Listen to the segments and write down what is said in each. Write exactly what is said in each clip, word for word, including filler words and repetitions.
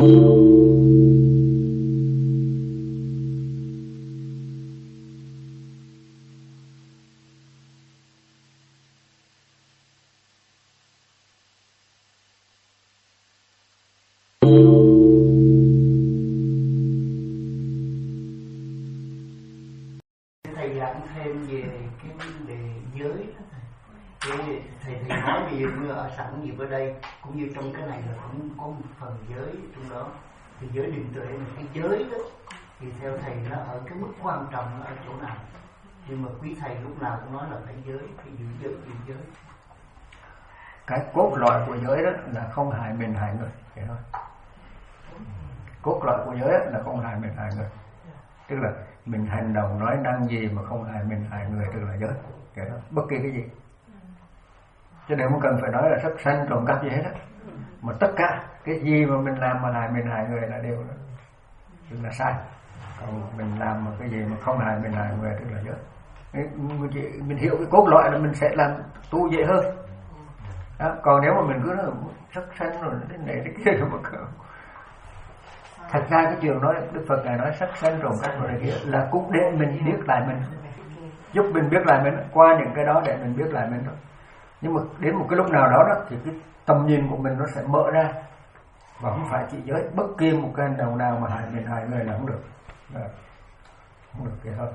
Thầy giảng thêm về cái vấn đề giới đó thầy. Thầy, thầy, thầy nói ví dụ như ở sẵn gì ở đây cũng như trong cái này là cũng có một phần giới trong đó. Thì giới định tuệ là cái giới đó. Thì theo thầy nó ở cái mức quan trọng nó ở chỗ nào? Nhưng mà quý thầy lúc nào cũng nói là phải giới, phải giữ giới, giữ giới. Cái cốt lõi của giới đó là không hại mình hại người, vậy thôi. Cốt lõi của giới đó là không hại mình hại người. Tức là mình hành động nói năng gì mà không hại mình hại người, tức là giới, vậy đó. Bất kỳ cái gì. Cho nên không cần phải nói là sắc sanh trộm cắp gì hết á. Mà tất cả cái gì mà mình làm mà hại mình hại người là đều đó, tức là sai. Còn mình làm mà cái gì mà không hại mình hại người tức là giới. Mình hiểu cái cốt lõi là mình sẽ làm tu dễ hơn đó. Còn nếu mà mình cứ nói sắc sanh rồi cái này cái kia rồi mà thật ra cái trường nói Đức Phật ngài nói sắc sanh trộm cắp rồi này kia là cũng để mình biết lại mình, giúp mình biết lại mình, qua những cái đó để mình biết lại mình thôi. Nhưng mà đến một cái lúc nào đó, đó thì cái tầm nhìn của mình nó sẽ mở ra, và không phải chỉ giới bất kỳ một cái hành động nào mà hại mình hại người là không được, à, không được vậy thôi.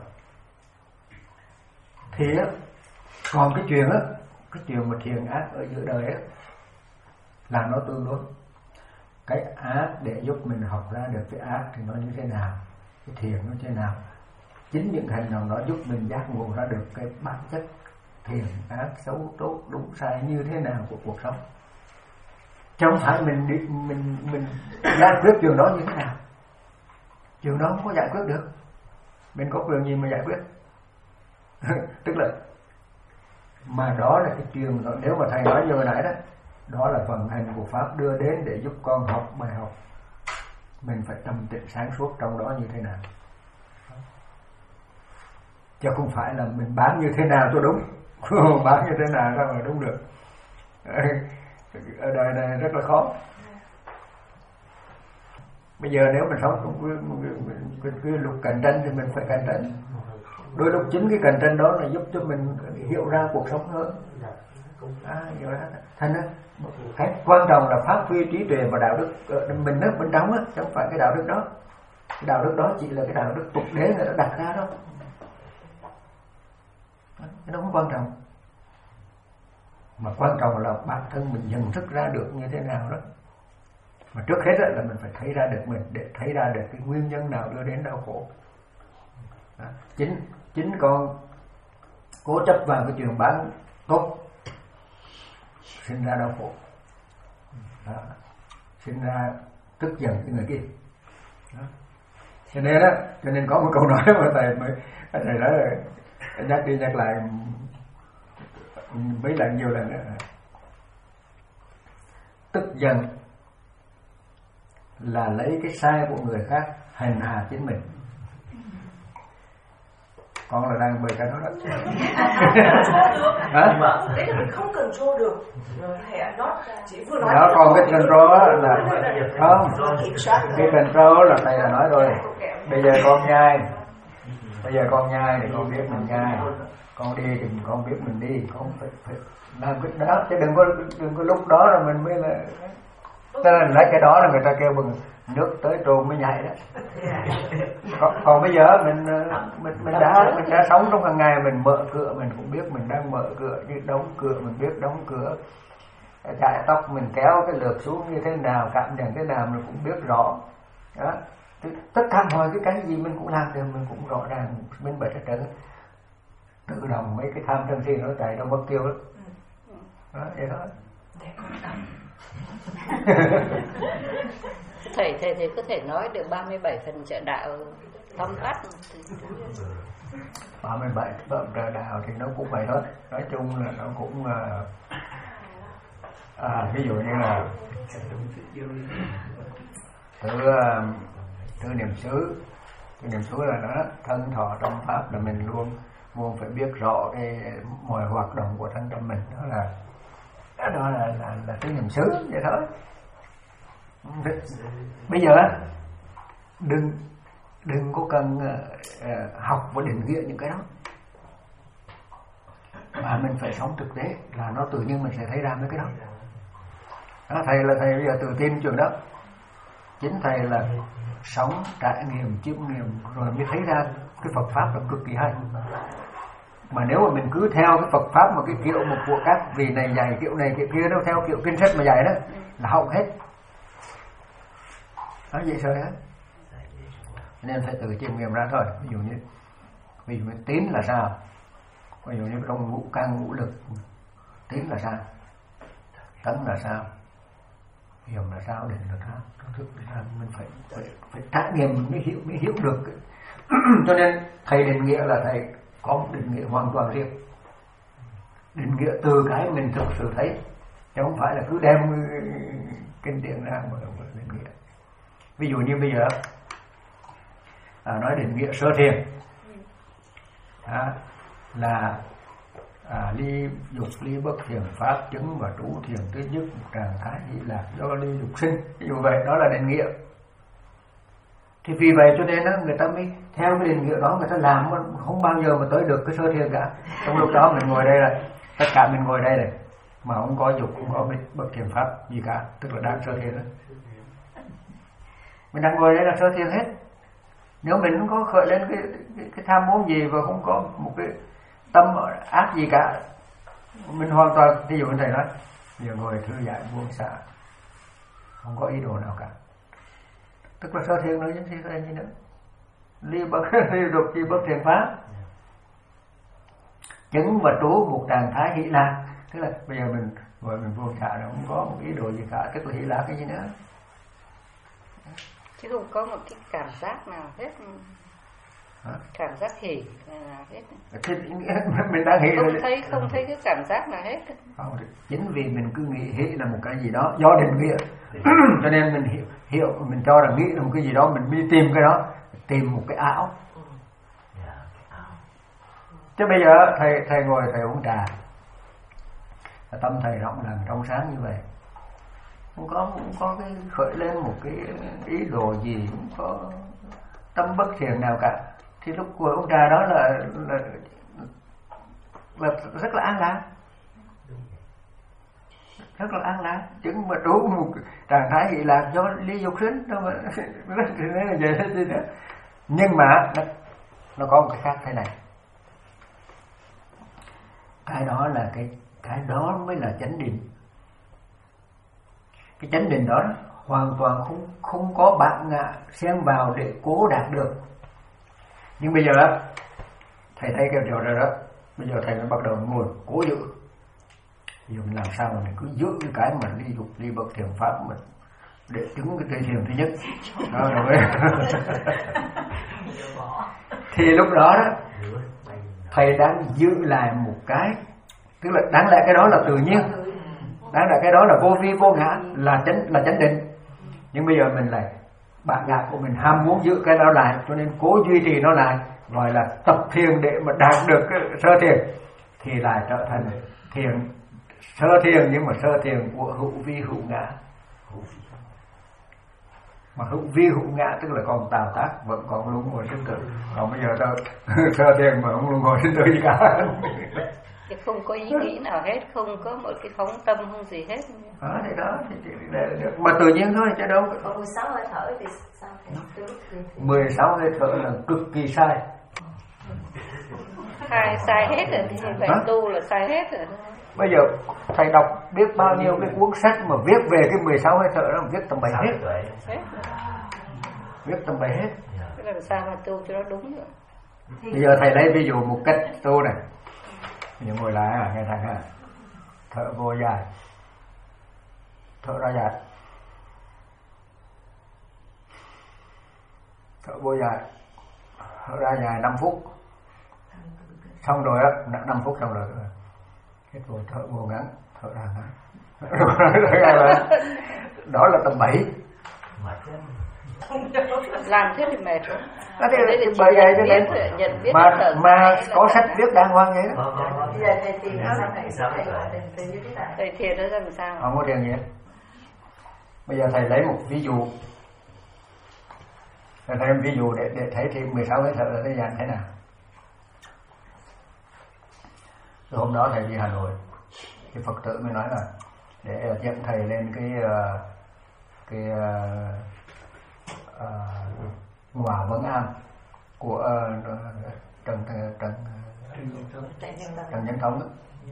Thì á, còn cái chuyện á, cái chuyện mà thiện ác ở giữa đời á là nó tương đối. Cái ác để giúp mình học ra được cái ác thì nó như thế nào, cái thiện nó thế nào. Chính những hành động đó giúp mình giác ngộ ra được cái bản chất thiện ác xấu tốt đúng sai như thế nào của cuộc sống. Chứ không phải mình đi, mình mình giải quyết chuyện đó như thế nào. Chuyện đó không có giải quyết được. Mình có quyền gì mà giải quyết? Tức là mà đó là cái chuyện, nếu mà thầy nói như hồi nãy đó, đó là vận hành của Pháp đưa đến để giúp con học bài học. Mình phải tâm tịnh sáng suốt trong đó như thế nào. Chứ không phải là mình bán như thế nào cho đúng. Bán như thế nào sao mà đúng được. Ở đời này rất là khó. Bây giờ nếu mình sống cũng cái, cái lúc cạnh tranh thì mình phải cạnh tranh. Đôi lúc chính cái cạnh tranh đó là giúp cho mình hiểu ra cuộc sống hơn. À, hiểu ra. Thành ra cái quan trọng là phát huy trí tuệ và đạo đức mình ở bên trong á, chứ không phải cái đạo đức đó. Cái đạo đức đó chỉ là cái đạo đức tục đế người đã đặt ra đó. Cái đó không quan trọng. Mà quan trọng là bản thân mình nhận thức ra được như thế nào đó. Mà trước hết là mình phải thấy ra được mình, để thấy ra được cái nguyên nhân nào đưa đến đau khổ. Đó. Chính chính con cố chấp vào cái chuyện bán tốt sinh ra đau khổ. Đó. Sinh ra tức giận cái người kia. Đó. Cho nên đó, cho nên có một câu nói mà thầy mới thầy nói là nhắc đi nhắc lại mấy lần nhiều lần nữa. Tức giận là lấy cái sai của người khác hành hạ chính mình. Con là đang bày cái đó đó. Hả? Đấy là mình không control được. Nó chỉ vừa nói. Đó, còn cái control là không. Cái control là thầy là nói rồi. Bây giờ con nhai, bây giờ con nhai thì con biết mình nhai, con đi thì con biết mình đi, con phải phải làm cái đó, chứ đừng có đừng có lúc đó là mình mới là. Cho nên lấy cái đó là người ta kêu bằng nước tới trồn mới nhảy đó. Còn, còn bây giờ mình mình mình đã mình đã sống trong hàng ngày, mình mở cửa mình cũng biết mình đang mở cửa, như đóng cửa mình biết đóng cửa, chải tóc mình kéo cái lược xuống như thế nào, cảm nhận thế nào mình cũng biết rõ. Đó. Tất cả mọi cái cái gì mình cũng làm được, mình cũng rõ ràng minh bạch hết trơn. Tự động mấy cái tham sân si nó chạy trong mất tiêu đó. Đó, vậy đó. thầy thầy thầy có thể nói được ba mươi bảy phần trợ đạo tóm tắt. ba mươi bảy phần trợ đạo thì nó cũng vậy thôi. Nói chung là nó cũng à, ví dụ như là tự tự niệm xứ. Tự niệm xứ là nó thân thọ trong pháp là mình luôn luôn phải biết rõ cái mọi hoạt động của thân tâm mình, đó là đó là là, là tự niệm xứ vậy thôi. Bây giờ đừng đừng có cần uh, học và định nghĩa những cái đó, mà mình phải sống thực tế là nó tự nhiên mình sẽ thấy ra mấy cái đó. Đó, thầy là thầy bây giờ tự tin chuyện đó. Chính thầy là sống trải nghiệm chiêm nghiệm rồi mới thấy ra cái Phật pháp là cực kỳ hay. Mà nếu mà mình cứ theo cái Phật pháp mà cái kiểu một của các vị này dạy kiểu này kiểu kia, nó theo kiểu kinh sách mà dạy đó là hỏng hết. Đó vậy rồi á. Nên phải tự chiêm nghiệm ra thôi. Ví dụ như ví dụ như tín là sao? Ví dụ như trong ngũ căn ngũ lực, tín là sao? Tấn là sao? Hiểu là sao, định là sao, thức là sao, mình phải phải phải trải nghiệm mới hiểu mới hiểu được. Cho nên thầy định nghĩa là thầy có một định nghĩa hoàn toàn riêng, định nghĩa từ cái mình thực sự thấy, chứ không phải là cứ đem kinh điển ra mà định nghĩa. Ví dụ như bây giờ à, nói định nghĩa sơ thiền à, là À, ly dục ly bất thiền pháp chứng và trú thiền thứ nhất một trạng thái hỷ lạc do ly dục sinh. Ví dụ vậy, đó là định nghĩa. Thì vì vậy cho nên đó, người ta mới theo cái định nghĩa đó người ta làm không bao giờ mà tới được cái sơ thiền cả. Trong lúc đó mình ngồi đây là tất cả mình ngồi đây này mà không có dục, không có bất thiền pháp gì cả, tức là đang sơ thiền đó. Mình đang ngồi đây là sơ thiền hết. Nếu mình không có khởi lên cái, cái, cái tham muốn gì và không có một cái tâm ác gì cả, mình hoàn toàn, ví dụ như thầy nói giờ ngồi thư giãn buông xả, không có ý đồ nào cả, tức là sơ thiền nữa chứ thì gì nữa. Ly bất ly dục chi bất thiền pháp chứng và trú một trạng thái hỷ lạc, tức là bây giờ mình ngồi mình buông xả là không có một ý đồ gì cả, tức là hỷ lạc cái gì nữa, chứ không có một cái cảm giác nào hết. Hả? Cảm giác hỉ là hết. Thì, mình đang hỉ không rồi. thấy không thấy cái cảm giác nào hết. Không, chính vì mình cứ nghĩ hỉ là một cái gì đó do định nghĩa, cho nên mình hiểu, hiểu mình cho là nghĩ là một cái gì đó, mình đi tìm cái đó, tìm một cái ảo. Chứ bây giờ thầy thầy ngồi thầy uống trà, tâm thầy rộng lặng trong sáng như vậy, không có không có cái khởi lên một cái ý đồ gì, không có tâm bất thiện nào cả, thì lúc ngồi uống trà đó là là, là rất là an lạc, rất là an lạc, chứng mà trú một trạng thái hỷ lạc do ly dục sinh đâu mà rất là vậy thế nữa. Nhưng mà nó, nó có một cái khác thế này, cái đó là cái cái đó mới là chánh định. Cái chánh định đó hoàn toàn không không có bản ngã xen vào để cố đạt được. Nhưng bây giờ thầy thấy cái điều rồi đó, bây giờ thầy mới bắt đầu ngồi cố giữ. Bây giờ mình làm sao mà mình cứ giữ cái cái mà ly dục ly bất thiền pháp mình để chứng cái tây thiền thứ nhất đó rồi. Thì lúc đó đó thầy đang giữ lại một cái, tức là đáng lẽ cái đó là tự nhiên, đáng lẽ cái đó là vô vi vô ngã, là chánh là chánh định. Nhưng bây giờ mình lại bản ngã của mình ham muốn giữ cái đó lại, cho nên cố duy trì nó lại, gọi là tập thiền để mà đạt được cái sơ thiền, thì lại trở thành thiền sơ thiền, nhưng mà sơ thiền của hữu vi hữu ngã. Mà hữu vi hữu ngã tức là còn tạo tác, vẫn còn luân hồi sinh tử. Còn bây giờ đâu sơ thiền mà không luân hồi sinh tử gì cả. Thì không có ý nghĩ nào hết, không có một cái phóng tâm không gì hết. Đó, thì đó thì, thì, thì, mà tự nhiên thôi chứ đâu. Còn mười sáu hơi thở thì sao thầy? mười sáu hơi thở là cực kỳ sai. Sai sai hết rồi thì phải tu là sai hết rồi. Bây giờ thầy đọc biết bao nhiêu cái cuốn sách mà viết về cái mười sáu hơi thở đó, viết tầm bậy hết. Hết. Viết tầm bậy hết. Thế làm sao mà tu cho nó đúng rồi. Bây giờ thầy lấy ví dụ một cách tu này. Bây giờ ngồi lại à, nghe thằng à. Thở vô dài, thở ra dài, thở vô dài, thở ra dài năm phút, xong rồi á, năm phút xong rồi, hết vô thở vô ngắn, thở ra ngắn, đó là tầm bảy. Làm thế thì mệt rồi. Đó thì bởi vậy cho nên mà mà có sách viết đàng hoàng vậy đó. Bây giờ thầy thiền sao thầy sao thầy gọi thầy như thế nào? Thầy thiền nó làm sao? Không có thiền gì. Bây giờ thầy lấy một ví dụ, thầy lấy một ví dụ để để thấy thì mười sáu hơi thở là cái dạng thế nào. Rồi hôm đó thầy đi Hà Nội, cái Phật tử mới nói là để dẫn thầy lên cái cái uh, uh, Hòa Vân Am của uh, Trần Trần Trần Trần Nhân Thống đó.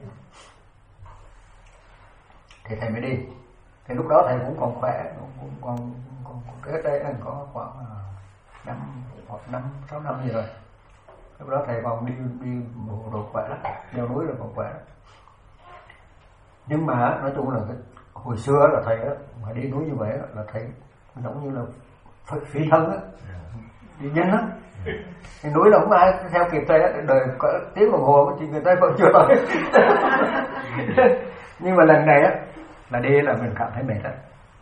Thì thầy mới đi. Thì lúc đó thầy cũng còn khỏe, cũng còn còn cái đây anh có khoảng năm hoặc năm sáu năm gì rồi. Lúc đó thầy còn đi đi bộ đồ khỏe lắm, leo núi là còn khỏe lắm. Nhưng mà nói chung là cái, hồi xưa là thầy á, mà đi núi như vậy á, là thầy giống như là phi thân á, đi nhanh lắm. Cái núi là không ai theo kịp thầy á, đời có tiếng đồng hồ thì người ta vẫn chưa tới. Nhưng mà lần này á là đi là mình cảm thấy mệt á.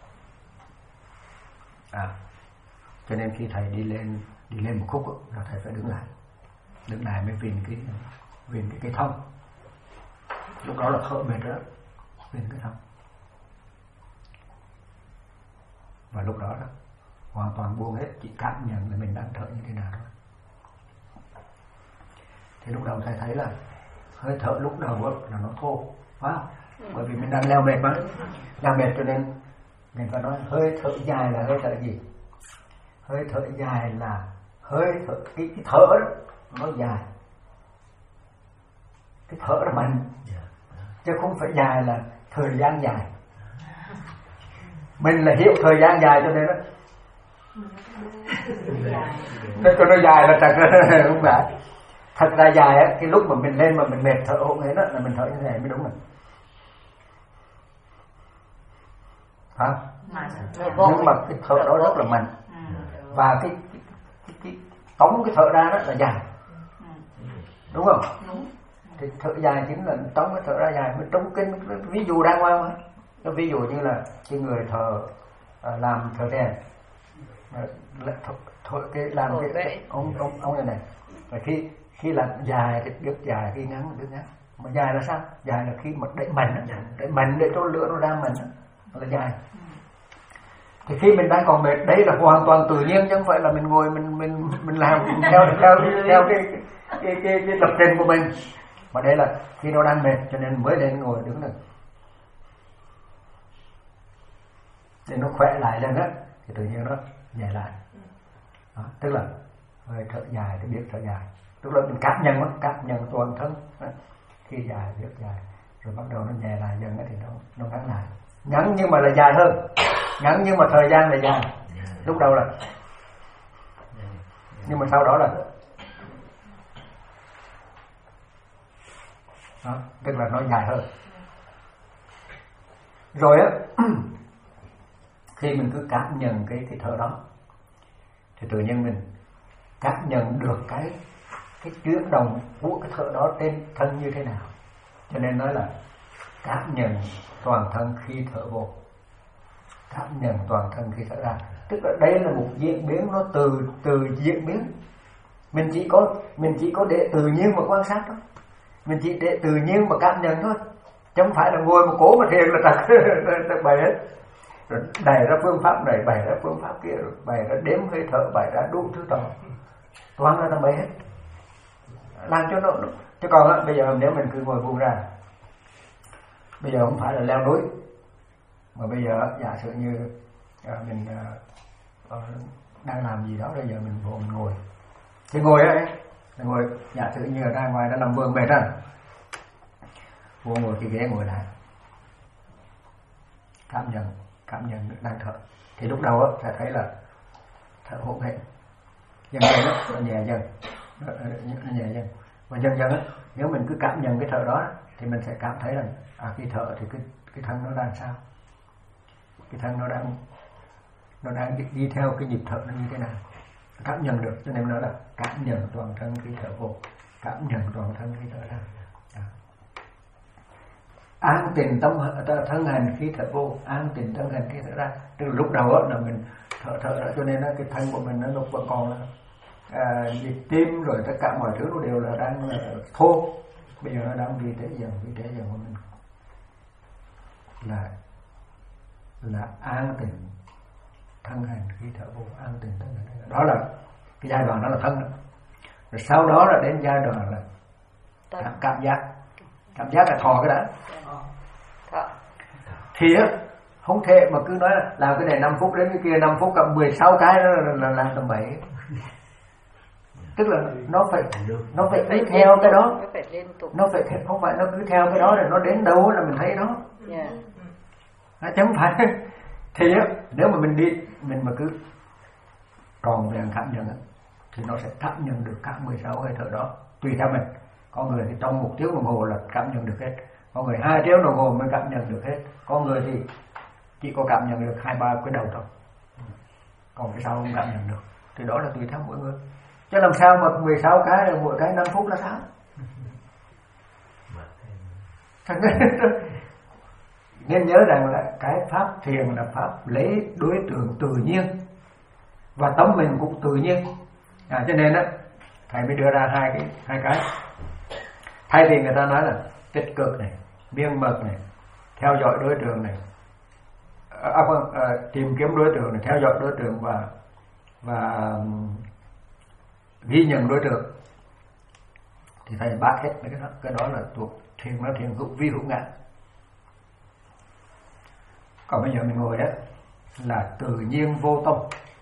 À, cho nên khi thầy đi lên đi lên một khúc á, là thầy phải đứng lại, đứng lại mới viền cái viền cái cây thông. Lúc đó là thở mệt đó, viền cái thông. Và lúc đó đó hoàn toàn buông hết, chỉ cảm nhận là mình đang thở như thế nào thôi. Thì lúc đầu thầy thấy là hơi thở lúc đầu đó, là nó thô, phải không? Bởi vì mình đang leo mệt mà, leo mệt cho nên mình phải nói hơi thở dài là hơi thở gì? Hơi thở dài là hơi thở, cái, cái thở đó nó dài, cái thở nó mạnh, chứ không phải dài là thời gian dài. Mình là hiểu thời gian dài cho nên đó, nên cho nó dài là thật ra không phải. Thật ra dài á, cái lúc mà mình lên mà mình mệt thở hổn hển đó là mình thở như thế này mới đúng rồi. Hả? Nhưng mà cái thở đó rất là mạnh. Và cái cái, cái, cái tống cái thở ra đó là dài. Đúng không? Thì thở dài chính là tống cái thở ra dài. Mình trong kinh ví dụ đàng hoàng mà. Cái ví dụ như là cái người thợ làm thợ rèn, thợ cái làm cái, cái ông ông ông này này. Và khi khi làm dài thì đứt dài, khi ngắn thì đứt ngắn. Mà dài là sao? Dài là khi mà đẩy mạnh, đẩy mạnh để cho lửa nó ra mạnh là dài. Thì khi mình đang còn mệt, đấy là hoàn toàn tự nhiên, chứ không phải là mình ngồi mình mình mình làm theo theo theo cái cái cái, cái, cái lập trình của mình. Mà đây là khi nó đang mệt cho nên mới lên ngồi đứng được. Để nó khỏe lại lên á thì tự nhiên nó nhẹ lại. Đó, tức là hơi thở dài thì biết thở dài. Tức là mình cảm nhận nó, cảm nhận toàn thân. Đó. Khi dài biết dài, rồi bắt đầu nó nhẹ lại dần thì nó nó ngắn lại. Ngắn nhưng mà là dài hơn, ngắn nhưng mà thời gian là dài. Lúc đầu là, nhưng mà sau đó là, đó, tức là nó dài hơn. Rồi á, khi mình cứ cảm nhận cái cái thở đó, thì tự nhiên mình cảm nhận được cái cái chuyển động của cái thở đó trên thân như thế nào. Cho nên nói là cảm nhận toàn thân khi thở vô, cảm nhận toàn thân khi thở ra. Tức là đây là một diễn biến, nó từ từ diễn biến. Mình chỉ có mình chỉ có để tự nhiên mà quan sát thôi, mình chỉ để tự nhiên mà cảm nhận thôi, chứ không phải là ngồi một cố mà thiền là thật thật bày hết. Rồi bày ra phương pháp này, bày ra phương pháp kia, rồi bày ra đếm hơi thở, bày ra đủ thứ trò, toàn là tầm bày hết, làm cho nó. Chứ còn á, bây giờ nếu mình cứ ngồi buông ra, bây giờ không phải là leo núi, mà bây giờ giả sử như à, mình à, đang làm gì đó, bây giờ mình vô mình ngồi, thì ngồi ấy, ngồi giả sử như ở ra ngoài đã làm vườn mệt rồi, vô ngồi cái ghế ngồi lại, cảm nhận cảm nhận đang thở. Thì lúc đầu á sẽ thấy là thở hổn hển, dần dần á nó nhẹ dần, nó nhẹ dần, và dần dần á nếu mình cứ cảm nhận cái thở đó thì mình sẽ cảm thấy là à, khi thở thì cái cái thân nó đang sao, cái thân nó đang nó đang đi, đi theo cái nhịp thở nó như thế nào, cảm nhận được. Cho nên nó là cảm nhận toàn thân khi thở vô, cảm nhận toàn thân khi thở ra. À. An tịnh tâm thân hành khi thở vô, an tịnh thân hành khi thở ra. Từ lúc đầu đó là mình thở thở ra, cho nên đó, cái thân của mình nó vẫn còn là à, nhịp tim rồi tất cả mọi thứ nó đều là đang là thô. Bây giờ nó đang vi tế dần, vi tế dần của mình là là an tịnh thân hành khí thở vô, an tịnh thân hành. Đó là cái giai đoạn đó là thân đó. Rồi sau đó là đến giai đoạn là cảm, cảm giác. Cảm giác là thọ cái đã. Thì á không thể mà cứ nói là làm cái này năm phút đến cái kia năm phút, cầm mười sáu cái đó là, là làm tầm bảy. Tức là nó phải nó phải đi theo cái đó, nó phải không phải nó cứ theo cái đó rồi nó đến đâu là mình thấy nó. Yeah. Chứ không phải. Thì á nếu mà mình đi mình mà cứ tròn vẹn cảm nhận á, thì nó sẽ cảm nhận được cả mười sáu hơi thở đó tùy theo mình. Có người thì trong một tiếng đồng hồ là cảm nhận được hết, có người hai tiếng đồng hồ mới cảm nhận được hết, có người thì chỉ có cảm nhận được hai ba cái đầu thôi, còn cái sau không cảm nhận được. Thì đó là tùy theo mỗi người. Chứ làm sao mà mười sáu cái là mỗi cái năm phút là sao? Nên nhớ rằng là cái pháp thiền là pháp lấy đối tượng tự nhiên và tâm mình cũng tự nhiên. À, cho nên á thầy mới đưa ra hai cái hai cái. Thay vì người ta nói là tích cực này, miên mật này, theo dõi đối tượng này, à, không, à, tìm kiếm đối tượng này, theo dõi đối tượng và và ghi nhận đối tượng, thì thầy bác hết mấy cái đó. Cái đó là thuộc thiền, nó thiền hữu vi hữu ngã. Còn bây giờ mình ngồi đó là tự nhiên vô tâm.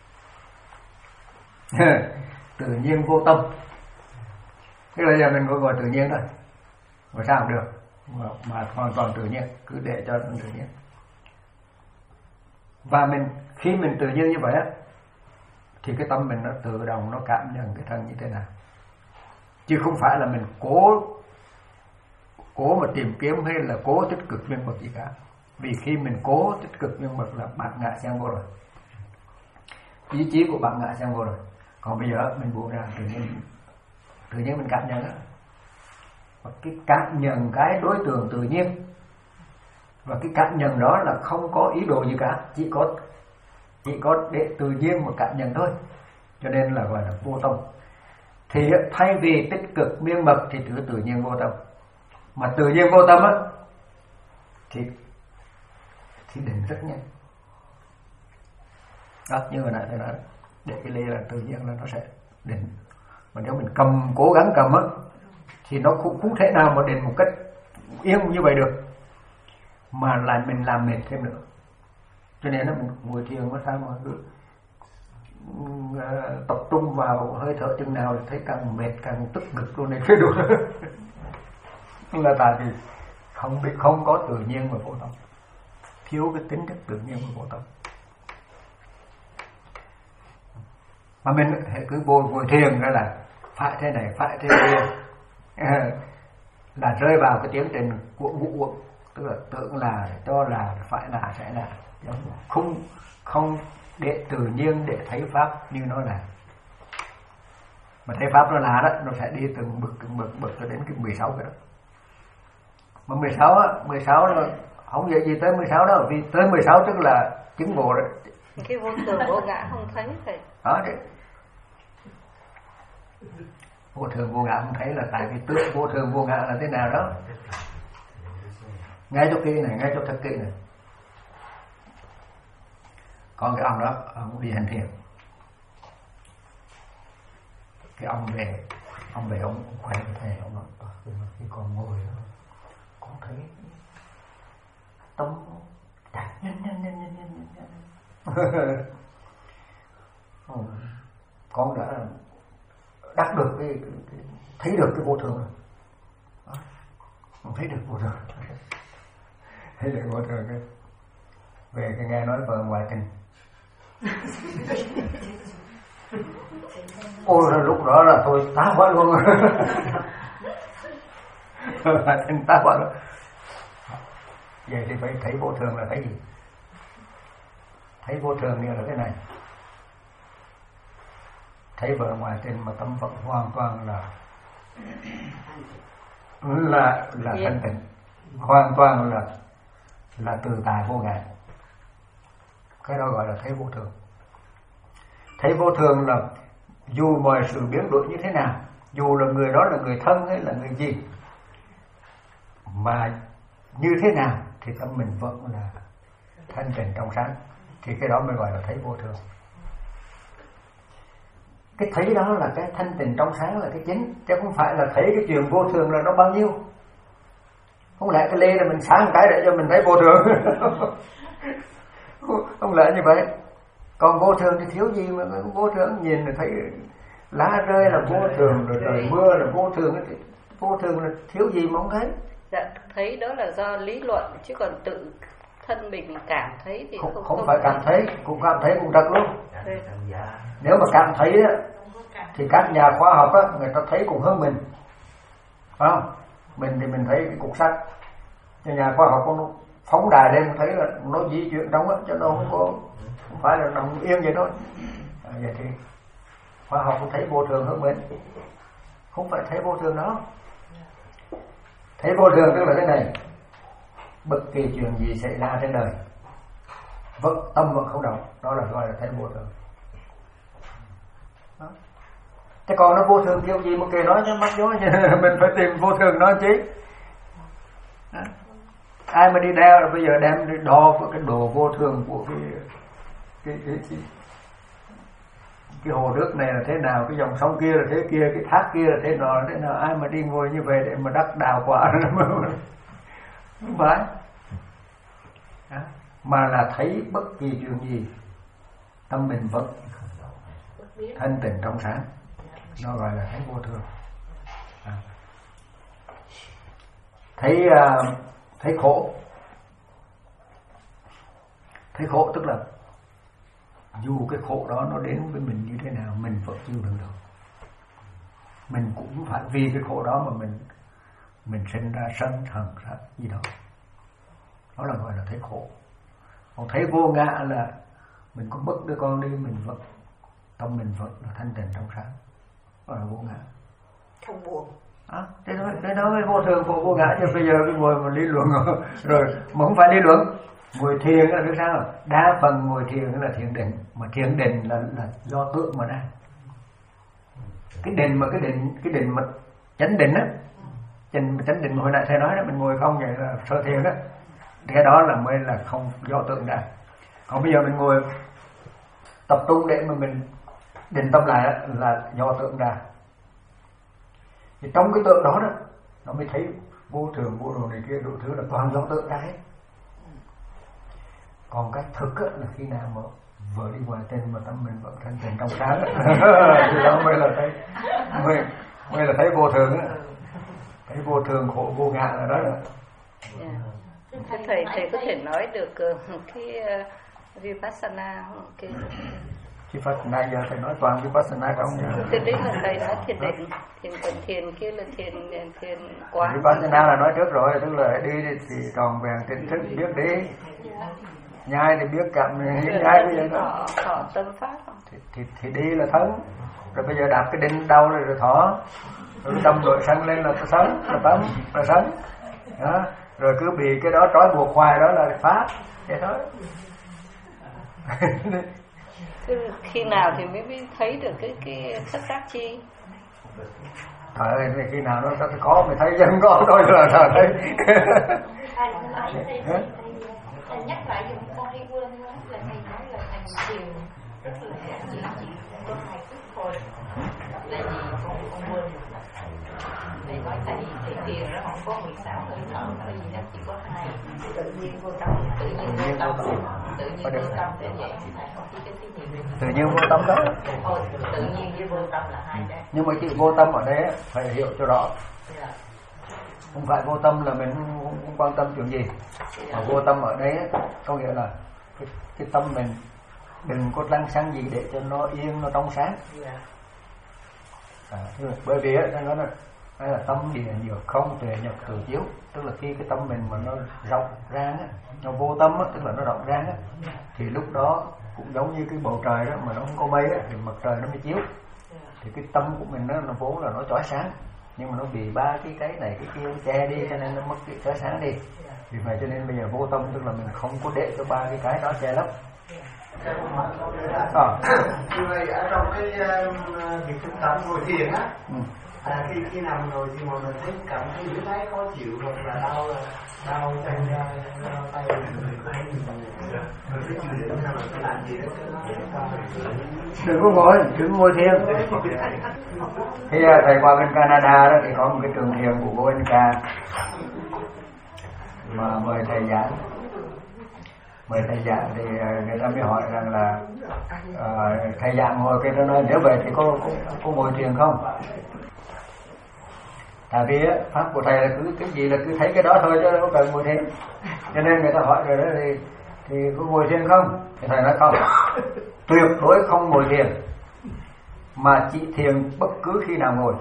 Tự nhiên vô tâm. Thế bây giờ mình ngồi ngồi tự nhiên thôi, ngồi sao cũng được, mà, mà hoàn toàn tự nhiên, cứ để cho nó tự nhiên. Và mình khi mình tự nhiên như vậy á, thì cái tâm mình nó tự động nó cảm nhận cái thân như thế nào, chứ không phải là mình cố cố mà tìm kiếm hay là cố tích cực miên mật gì cả. Vì khi mình cố tích cực miên mật là bạn ngã sang vô rồi, ý chí của bạn ngã sang vô rồi. Còn bây giờ mình buông ra tự nhiên, tự nhiên mình cảm nhận đó. Và cái cảm nhận cái đối tượng tự nhiên, và cái cảm nhận đó là không có ý đồ gì cả, chỉ có chỉ có để tự nhiên một cảm nhận thôi, cho nên là gọi là vô tâm. Thì thay vì tích cực miên mật thì cứ tự nhiên vô tâm. Mà tự nhiên vô tâm á thì thì định rất nhanh. Đó, như hồi nãy tôi nói, để cái ly là tự nhiên là nó sẽ định. Mà nếu mình cầm, cố gắng cầm á, thì nó cũng không thể nào mà định một cách yên như vậy được, mà lại mình làm mệt thêm nữa. Cho nên là mình ngồi thiền có sao mà cứ uh, tập trung vào hơi thở chừng nào là thấy càng mệt, càng tức ngực luôn này cái đủ. Là tại vì không biết, không có tự nhiên và vô tâm, thiếu cái tính chất tự nhiên và vô tâm. Mà mình cứ vô ngồi thiền đó là phải thế này, phải thế kia, là rơi vào cái tiến trình của ngũ uẩn, tức là tưởng là, cho là, phải là, sẽ là, không không để tự nhiên để thấy pháp như nó là. Mà thấy pháp nó là đó, nó sẽ đi từng bậc từng bậc bậc cho đến cái mười sáu cái đó. Mà mười sáu á, mười sáu nó không dễ gì tới mười sáu đó, vì tới mười sáu tức là chứng ngộ rồi. Cái vô thường vô ngã không thấy thầy. Đó đấy. Vô thường vô ngã không thấy là tại vì tướng vô thường vô ngã là thế nào đó. Ngay chỗ kia này, ngay chỗ thực kỹ này. Còn cái ông đó, ông đi hành thiền. Cái ông về, ông về ông khỏe với thầy, ông nói, khi con ngồi đó, con thấy tâm chạy nhanh nhanh nhanh nhanh nhanh nhanh. Con đã đắc được cái, cái thấy được cái vô thường rồi. Con thấy được vô thường. Thấy được vô thường cái về cái nghe nói vợ ngoại tình. Ôi lúc đó là tôi tá quá luôn. Ngoại tình tá quá luôn. Vậy thì phải thấy vô thường là thấy gì? Thấy vô thường như là thế này. Thấy vợ ngoại tình mà tâm Phật hoàn toàn là là là thanh tịnh, hoàn toàn là là từ tại vô ngã. Cái đó gọi là thấy vô thường. Thấy vô thường là dù mọi sự biến đổi như thế nào, dù là người đó là người thân hay là người gì, mà như thế nào thì tâm mình vẫn là thanh tịnh trong sáng, thì cái đó mới gọi là thấy vô thường. Cái thấy đó là cái thanh tịnh trong sáng là cái chính, chứ không phải là thấy cái chuyện vô thường là nó bao nhiêu. Không lẽ cái ly là mình sáng một cái để cho mình thấy vô thường. Không lẽ như vậy. Còn vô thường thì thiếu gì mà vô thường, nhìn là thấy lá rơi là vô thường, rồi trời mưa là vô thường, vô thường là thiếu gì mà không thấy. Dạ, thấy đó là do lý luận, chứ còn tự thân mình cảm thấy thì không, không, không, không phải cảm thấy, cũng cảm thấy cũng thật luôn. Nếu mà cảm thấy á, thì các nhà khoa học á, người ta thấy cũng hơn mình, phải không? Mình thì mình thấy cái cục sắt, nhưng nhà khoa học nó phóng đài lên thấy là nó di chuyển trong á, chứ nó không có, không phải là nằm yên vậy thôi. À, vậy thì khoa học cũng thấy vô thường hơn mình, không phải thấy vô thường đó. Thấy vô thường tức là thế này: bất kỳ chuyện gì xảy ra trên đời vẫn tâm vẫn không động, đó là gọi là thấy vô thường. Đó. Thế còn nó vô thường kiểu gì mà kể nói cho mắc dối, mình phải tìm vô thường nói chứ. Đó. Ai mà đi đeo là bây giờ đem đi đo cái đồ vô thường của cái cái cái, cái cái hồ nước này là thế nào, cái dòng sông kia là thế kia, cái thác kia là thế nào, là thế nào. Ai mà đi ngồi như vậy để mà đắc đào quả không phải. Đó. Mà là thấy bất kỳ chuyện gì tâm mình vẫn thanh tịnh trong sáng, nó gọi là thấy vô thường. À. Thấy uh, thấy khổ, thấy khổ tức là dù cái khổ đó nó đến với mình như thế nào mình vẫn chịu đựng được. Mình cũng phải vì cái khổ đó mà mình mình sinh ra sân hận sát gì đó, đó là gọi là thấy khổ. Còn thấy vô ngã là mình có mất đứa con đi mình vẫn tâm mình vẫn là thanh tịnh trong sáng, đó là vô ngã, không buồn. À, thế đó, thế đó mới vô thường vô, vô ngã. Chứ bây giờ cái ngồi mà lý luận rồi mà không phải lý luận, ngồi thiền là biết sao? Đa phần ngồi thiền là thiền định, mà thiền định là là do tượng mà ra. Cái định mà cái định cái định mà chánh định á, chánh chánh định mà hồi nãy thầy nói đó, mình ngồi không vậy là sơ thiền đó, cái đó là mới là không do tượng ra. Còn bây giờ mình ngồi tập trung để mà mình định tâm lại đó, là do tượng ra. Thì trong cái tượng đó đó nó mới thấy vô thường vô đồ này kia đủ thứ là toàn do tượng ra hết. Còn cái thực á, là khi nào mà vừa đi ngoài trên mà tâm mình vẫn thanh tịnh trong sáng thì đó mới là thấy mới, mới là thấy vô thường á. Thấy vô thường khổ vô ngã là đó rồi. Yeah. Thế thầy thầy có thể nói được cái uh, vipassana không? Cái Vipassana giờ thầy nói toàn Vipassana không nhỉ? cái đấy là thầy nói thiền định, thiền còn thiền kia là thiền thiền quán. Vipassana là nói trước rồi, tức là đi thì tròn vẹn tỉnh thức biết đi, nhai thì biết cảm, nhai bây giờ đó. Thọ tâm pháp không? Thì, thì, thì đi là thắng, rồi bây giờ đạp cái đinh đau rồi, rồi thọ, rồi tâm đội sân lên là sân, là tấm, là sân, đó. Rồi cứ bị cái đó trói buộc hoài đó là pháp, vậy thôi. Khi nào thì mới, mới thấy được cái cái sắc giác chi? Trời ơi, khi nào nó có mới thấy, dân có thôi là trời thấy. Anh nói thầy, thầy, thầy nhắc lại dùng con hay quên đó, là thầy nói là thầy thiền rất là chỉ chỉ có hai phút thôi, là gì con con quên. Thầy nói thầy thầy thiền nó không có mười sáu hơi thở hay gì đó, chỉ có hai. Tự nhiên vô tâm, tự nhiên vô tâm, tự nhiên vô tâm để vậy. Tự nhiên vô tâm đó. Thôi, tự nhiên với vô tâm là hai đấy. Nhưng mà chữ vô tâm ở đây phải hiểu cho rõ. Không phải vô tâm là mình không, không quan tâm chuyện gì. Mà vô tâm ở đây có nghĩa là cái, cái tâm mình đừng có lăng xăng gì để cho nó yên, nó trong sáng. À, bởi vì á, nói là đây là tâm địa nhược không tuệ nhập từ chiếu, tức là khi cái tâm mình mà nó rộng ra á, nó vô tâm á, tức là nó rộng ra á, thì lúc đó cũng giống như cái bầu trời đó mà nó không có mây á, thì mặt trời nó mới chiếu, thì cái tâm của mình nó, nó vốn là nó chói sáng, nhưng mà nó bị ba cái cái này cái kia che đi cho nên nó mất cái chói sáng đi. Vì vậy cho nên bây giờ vô tâm tức là mình không có để cho ba cái cái đó che lấp. À. Như vậy ở trong cái việc thực tập ngồi thiền á, ừ. À, khi khi nằm rồi thì mà mình thấy cảm thấy những cái khó chịu hoặc là đau đau tay đau tay người có hay mình mình phải chịu đựng hay là phải làm gì đó cho nó đừng có ngồi, đừng ngồi thiền. Thì thầy qua bên Canada đó thì có một cái trường thiền của cô Anh Ca mà mời thầy giảng. Mời thầy giảng thì người ta mới hỏi rằng là uh, thầy giảng ngồi cái nó nói nếu vậy thì có, có, có ngồi thiền không? Tại vì pháp của thầy là cứ cái gì là cứ thấy cái đó thôi chứ đâu có cần ngồi thiền. Cho nên người ta hỏi rồi đó thì thì có ngồi thiền không? Thì thầy nói không, tuyệt đối không ngồi thiền, mà chỉ thiền bất cứ khi nào ngồi.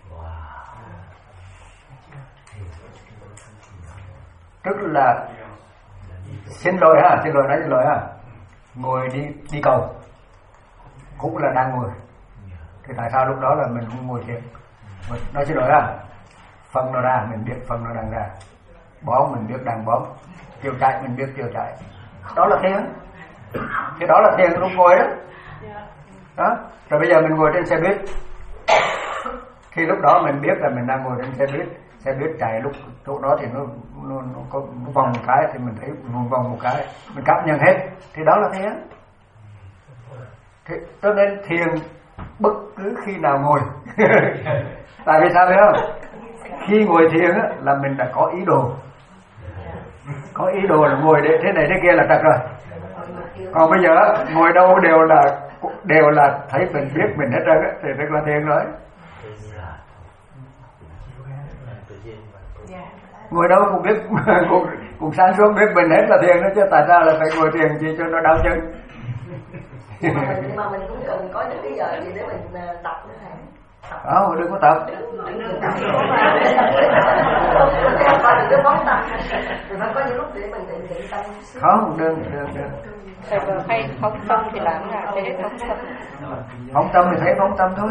Tức là xin lỗi ha, xin lỗi nói xin lỗi ha, ngồi đi đi cầu cũng là đang ngồi. Thì tại sao lúc đó là mình không ngồi thiền? Nói xin lỗi ha, phân nó ra mình biết phân nó đang ra, bón mình biết đang bón, chiều chạy mình biết chiều chạy, đó là thiền. Thì đó là thiền lúc ngồi đó. Đó. Rồi bây giờ mình ngồi trên xe buýt, khi lúc đó mình biết là mình đang ngồi trên xe buýt, xe buýt chạy lúc chỗ đó thì nó nó, nó có nó vòng một cái thì mình thấy vòng vòng một cái, mình cảm nhận hết, thì đó là thiền. Thế cho nên thiền bất cứ khi nào ngồi. Tại vì sao biết không? Khi ngồi thiền á, là mình đã có ý đồ, có ý đồ là ngồi để thế này thế kia là trật rồi. Còn bây giờ ngồi đâu đều là đều là thấy mình biết mình hết trơn á, thì rất là thiền rồi. Ngồi đâu cũng biết cũng, cũng sáng suốt biết mình hết là thiền đó chứ, tại sao là phải ngồi thiền chỉ cho nó đau chân? Nhưng mà mình, nhưng mà mình cũng cần có những cái giờ gì để mình tập nữa hả? Không, đừng có tập. Đừng tập. Đừng có tập. Mình phải có những lúc để mình định định tâm. Không, đừng, đừng, đừng. Hay phóng tâm thì làm nào thế phóng tâm. Phóng tâm thì thấy phóng tâm thôi.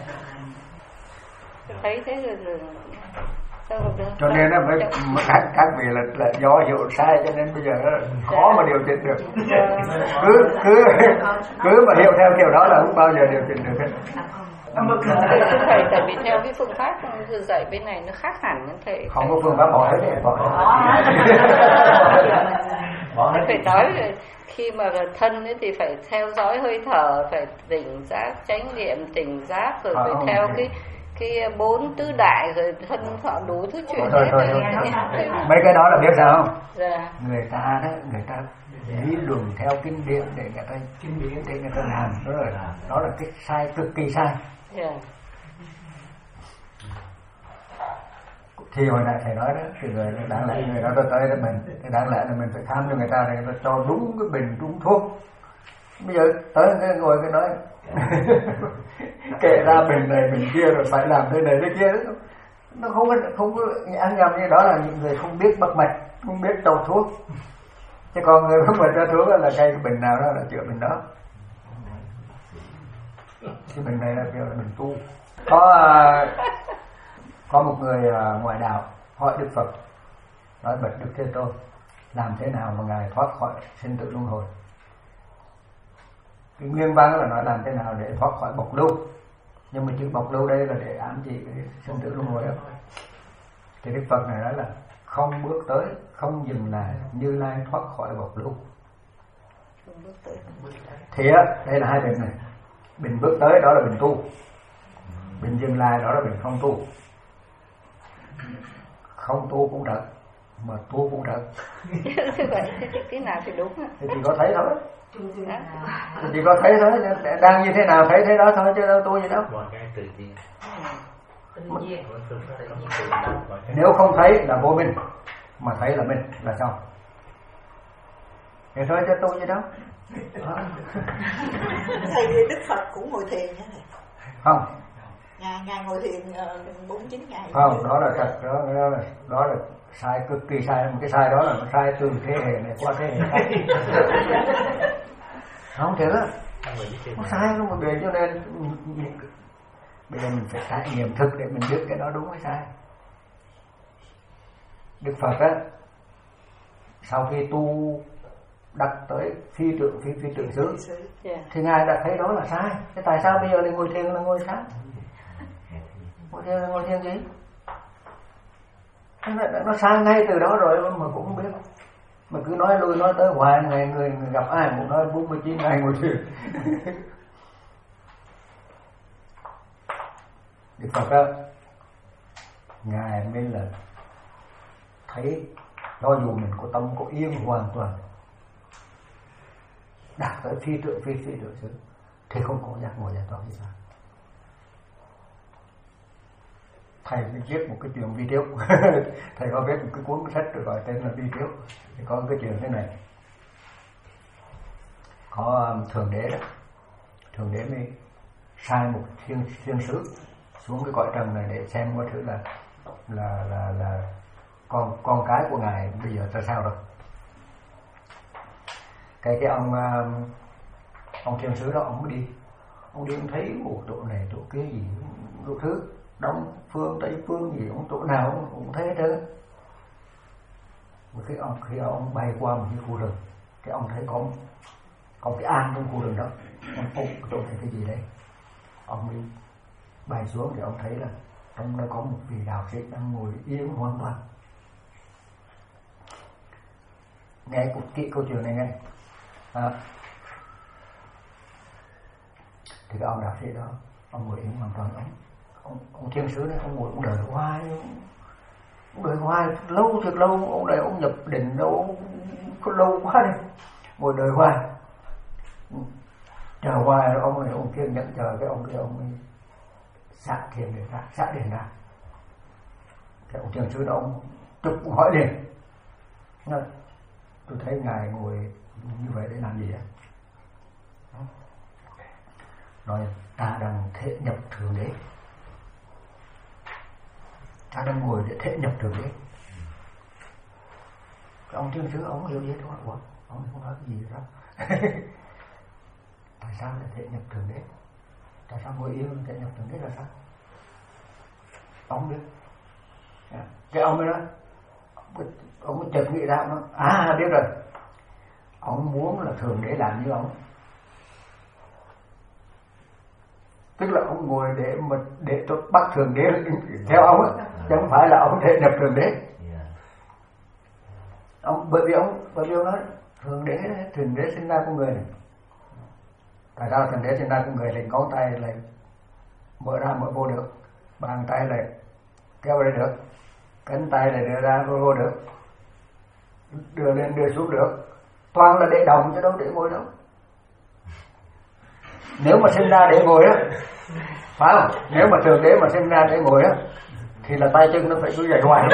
Thấy thế rồi, rồi. Cho nên là mới các các vị là, là do hiểu sai cho nên bây giờ khó mà điều chỉnh được. Cứ cứ cứ mà hiểu theo kiểu đó là không bao giờ điều chỉnh được hết. Thầy tại vì theo cái phương pháp dạy bên này nó khác hẳn nên thầy không có phương pháp bỏ hết thì bỏ hết. Phải nói là khi mà thân ấy thì phải theo dõi hơi thở, phải tỉnh giác, chánh niệm, tỉnh giác, rồi phải à, theo cái cái bốn tứ đại, rồi thân thọ đủ thứ chuyện thôi, hết. Thôi, rồi. thôi, thôi. Mấy cái đó là biết sao không? Dạ. Người ta đó, người ta lý luận theo kinh điển để người ta kinh điển để người ta làm, đó là đó là cái sai, cực kỳ sai. Dạ. Thì hồi nãy thầy nói đó, thì người đáng lẽ người đó tới đó mình, thì đáng lẽ là mình phải tham cho người ta để người ta cho đúng cái bình đúng thuốc. Bây giờ tới cái ngồi cái nói kể ra bình này bình kia rồi phải làm thế này thế kia, nó không có không có ăn nhầm như đó là những người không biết bắt mạch, không biết đầu thuốc. Chứ còn người bắt mạch ra thuốc là cái bình nào đó là chữa bình đó. Cái bình này là kêu là bình tu. Có có một người ngoại đạo hỏi Đức Phật, nói bạch Đức Thế Tôn, làm thế nào mà ngài thoát khỏi sinh tử luân hồi? Cái nguyên văn là nói làm thế nào để thoát khỏi bộc lưu, nhưng mà chữ bộc lưu đây là để ám chỉ cái sinh tử luân hồi đó. Thì Đức Phật này nói là không bước tới, không dừng lại, Như Lai thoát khỏi bộc lưu. Thì á, đây là hai bình này. Bình bước tới đó là bình tu, bình dừng lại đó là bình không tu. Không tu cũng trật, mà tu cũng trật. Cái nào thì đúng. Thì chỉ có thấy thôi. Thì chỉ có thấy thôi, đang như thế nào thấy thế đó thôi chứ đâu tu gì đâu. Nếu không thấy là vô minh, mà thấy là minh là xong. Thế thôi chứ tu gì đâu. Thầy Đức Phật cũng ngồi thiền nhé thầy. Không. Ngài, ngài ngồi thiền bốn mươi chín ngày. Không, đó là thật, đó, đó, là, đó là sai, cực kỳ sai. Một cái sai đó là sai từ thế hệ này qua thế hệ khác. Không thế đó. Không sai không một điều, cho nên bây giờ mình phải trải nghiệm thực để mình biết cái đó đúng hay sai. Đức Phật á, sau khi tu đặt tới phi trưởng phi phi trưởng xứ thì ngài đã thấy đó là sai. Thế tại sao bây giờ lại ngồi thiền là ngồi sai? Ngồi thiền ngồi thiền gì? Nó, nó sai ngay từ đó rồi mà cũng không biết. Mà cứ nói lui nói tới hoài, ngày người, người gặp ai cũng nói bốn mươi chín ngày ngồi thiền. Đức Phật đó, Ngài mới là thấy cho dù mình có tâm có yên hoàn toàn, đạt tới phi tượng phi phi tượng xứ thì không có giác ngộ giải thoát gì cả. Thầy mới viết một cái chuyện vi tiếu. Thầy có viết một cái cuốn sách được gọi tên là vi tiếu. Thì có cái chuyện thế này, có um, thượng đế đó, thượng đế mới sai một thiên thiên sứ xuống cái cõi trần này để xem có thứ là là là là con con cái của ngài bây giờ ra sao rồi. Cái cái ông ông thiên sứ đó ông mới đi, ông đi ông thấy một chỗ này chỗ kia gì đủ thứ, đông phương tây phương gì ông chỗ nào ông cũng thấy hết trơn. Một cái ông khi ông bay qua một cái khu rừng, cái ông thấy có có cái am trong khu rừng đó, ông ông chỗ này cái gì đấy, ông mới bay xuống thì ông thấy là trong đó có một vị đạo sĩ đang ngồi yên hoàn toàn. Nghe cục kỹ câu chuyện này nghe. À, thì cái ông đạo sĩ đó, ông ngồi yên hoàn toàn, ông ông, ông thiên sứ đấy, ông ngồi ông đợi hoài, ông đợi hoài lâu thật lâu, ông đợi ông nhập định đâu có lâu quá đi, ngồi đợi hoài, chờ hoài rồi ông này ông kiên nhẫn chờ cái ông kia ông mới xạ thiền để ra, xạ điển ra. Cái ông thiên sứ đó ông chụp hỏi liền, tôi thấy ngài ngồi như vậy để làm gì ạ? Nói ta đang thể nhập thượng đế, ta đang ngồi để thể nhập thượng đế. Cái ông thiên sứ ông hiểu gì đó, ủa ông không nói cái gì đó. Tại sao lại thể nhập thượng đế? Tại sao ngồi yên thể nhập thượng đế là sao? Ông biết. Cái ông ấy nói, ông mới chợt nghĩ ra, nó à biết rồi, ông muốn là thượng đế làm như ông, tức là ông ngồi để mà để cho bắt thượng đế theo ông ấy, chứ không phải là ông thể nhập thượng đế. Ông bởi vì ông bởi vì ông nói thượng đế thượng đế sinh ra con người này, tại sao thượng đế sinh ra con người, lại ngón tay lại mở ra mở vô được, bàn tay lại kéo ra được, cánh tay lại đưa ra vô, vô được, đưa lên đưa xuống được, toàn là để đồng chứ đâu để ngồi đâu. Nếu mà sinh ra để ngồi á, phải không? Nếu mà thượng đế mà sinh ra để ngồi á, thì là tay chân nó phải cứ dày hoài.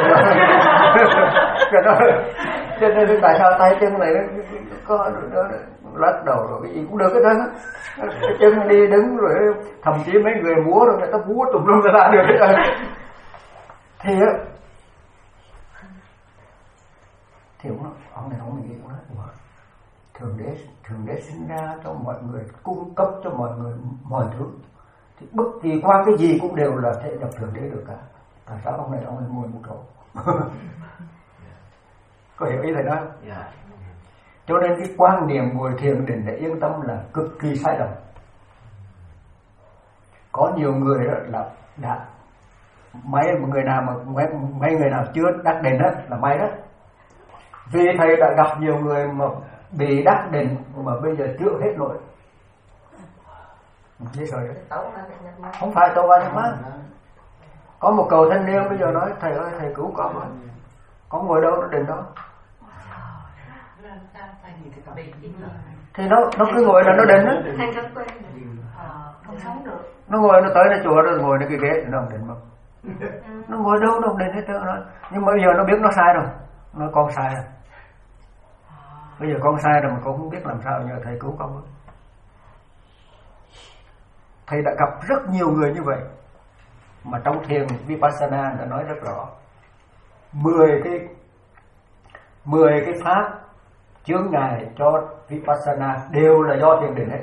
Cho nên tại sao tay chân này nó có lắc đầu rồi cái gì cũng được hết trơn á, cái chân đi đứng rồi thậm chí mấy người múa rồi người ta múa tùm lum ra được hết trơn. Thì á, thì ông, ông này ông nghĩ cũng nói, thượng đế thượng đế sinh ra cho mọi người, cung cấp cho mọi người mọi thứ, thì bất kỳ qua cái gì cũng đều là thể nhập thượng đế được cả. Tại sao ông này ông này ngồi một chỗ? Có hiểu ý thầy nói không? Yeah. Cho nên cái quan niệm ngồi thiền định để yên tâm là cực kỳ sai lầm. Có nhiều người đó là đã mấy người nào mà mấy, mấy người nào chưa đắc định đó là may đó. Vì thầy đã gặp nhiều người mà bị đắc định mà bây giờ chưa hết nổi. Dễ sợ đấy. Không phải tàu qua nhắc má. Có một cậu thanh niên bây giờ nói thầy ơi thầy cứu con rồi. Con ngồi đâu nó định đó. Thì nó nó cứ ngồi là nó định đó. Nó ngồi nó tới nó chùa nó ngồi nó cái ghế nó không định mà. Nó ngồi đâu nó không định hết trơn rồi. Nhưng mà bây giờ nó biết nó sai rồi. Nó con sai rồi. Bây giờ con sai rồi mà con không biết làm sao nhờ thầy cứu con. Thầy đã gặp rất nhiều người như vậy. Mà trong thiền Vipassana đã nói rất rõ, mười cái mười cái pháp chướng ngại cho Vipassana đều là do thiền định hết.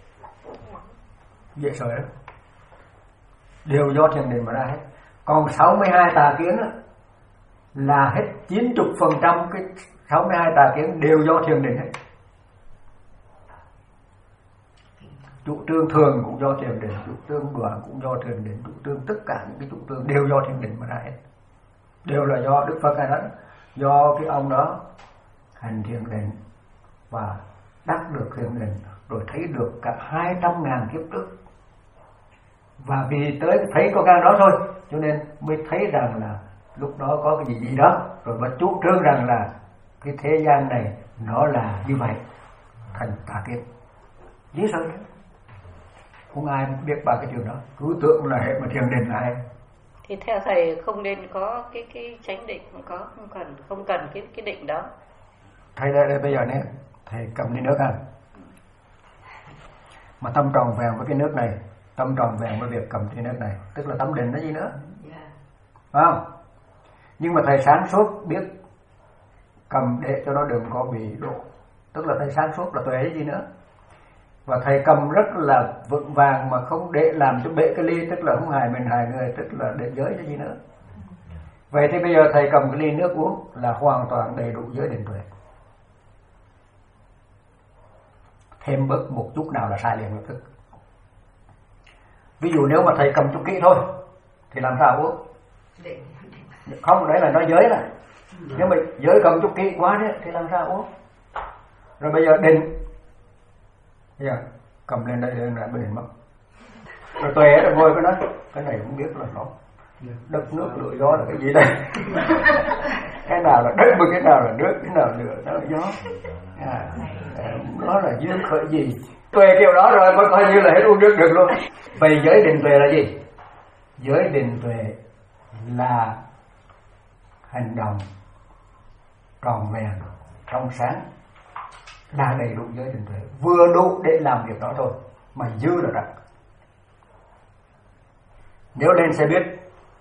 Dễ sợ đó. Đều do thiền định mà ra hết. Còn sáu mươi hai tà kiến đó, là hết chín mươi phần trăm cái sáu mươi hai tà kiến đều do thiền định hết. chủ trương thường cũng do thiền định, chủ trương đoạn cũng do thiền định, chủ trương tất cả những cái chủ trương đều do thiền định mà ra hết, đều là do Đức Phật hay đó, do cái ông đó hành thiền định và đắc được thiền định rồi thấy được cả hai trăm ngàn kiếp trước, và vì tới thấy có căn đó thôi cho nên mới thấy rằng là lúc đó có cái gì gì đó, rồi mà chủ trương rằng là cái thế gian này nó là như vậy, thành tà kiếp. Lý sao đấy? Không ai biết ba cái điều đó, cứ tưởng là hệ mà thiền định là hay. Thì theo thầy không nên có cái cái chánh định, không có không cần không cần cái cái định đó. Thầy đây, đây bây giờ này thầy cầm ly nước ăn, mà tâm tròn vẹn với cái nước này, tâm tròn vẹn với việc cầm ly nước này, tức là tâm định nó gì nữa, phải không? Nhưng mà thầy sáng suốt biết cầm để cho nó đừng có bị đổ, tức là thầy sáng suốt là tuệ gì nữa. Và thầy cầm rất là vững vàng mà không để làm cho bể cái ly, tức là không hại mình hại người, tức là để giới cho gì nữa. Vậy thì bây giờ thầy cầm cái ly nước uống là hoàn toàn đầy đủ giới định tuệ. Thêm bớt một chút nào là sai liền lập tức. Ví dụ nếu mà thầy cầm chút kỹ thôi thì làm sao uống? Không, đấy là nói giới này. Nếu mà giới cầm chút kỹ quá đấy thì làm sao uống? Rồi bây giờ định, bây giờ cầm lên đây là định mất. Rồi tuệ rồi ngồi cái nói cái này cũng biết là nó đất nước lửa gió là cái gì đây? Cái nào là đất mà cái nào là nước, cái nào lửa, nó là gió. À, nó là duyên khởi gì? Tuệ kiểu đó rồi mới coi như là hết uống nước được luôn. Vậy giới định tuệ là gì? Giới định tuệ là hành động tròn vẹn, trong sáng, là đầy đủ giới định tuệ, vừa đủ để làm việc đó thôi, mà dư là đặt. Nếu lên xe buýt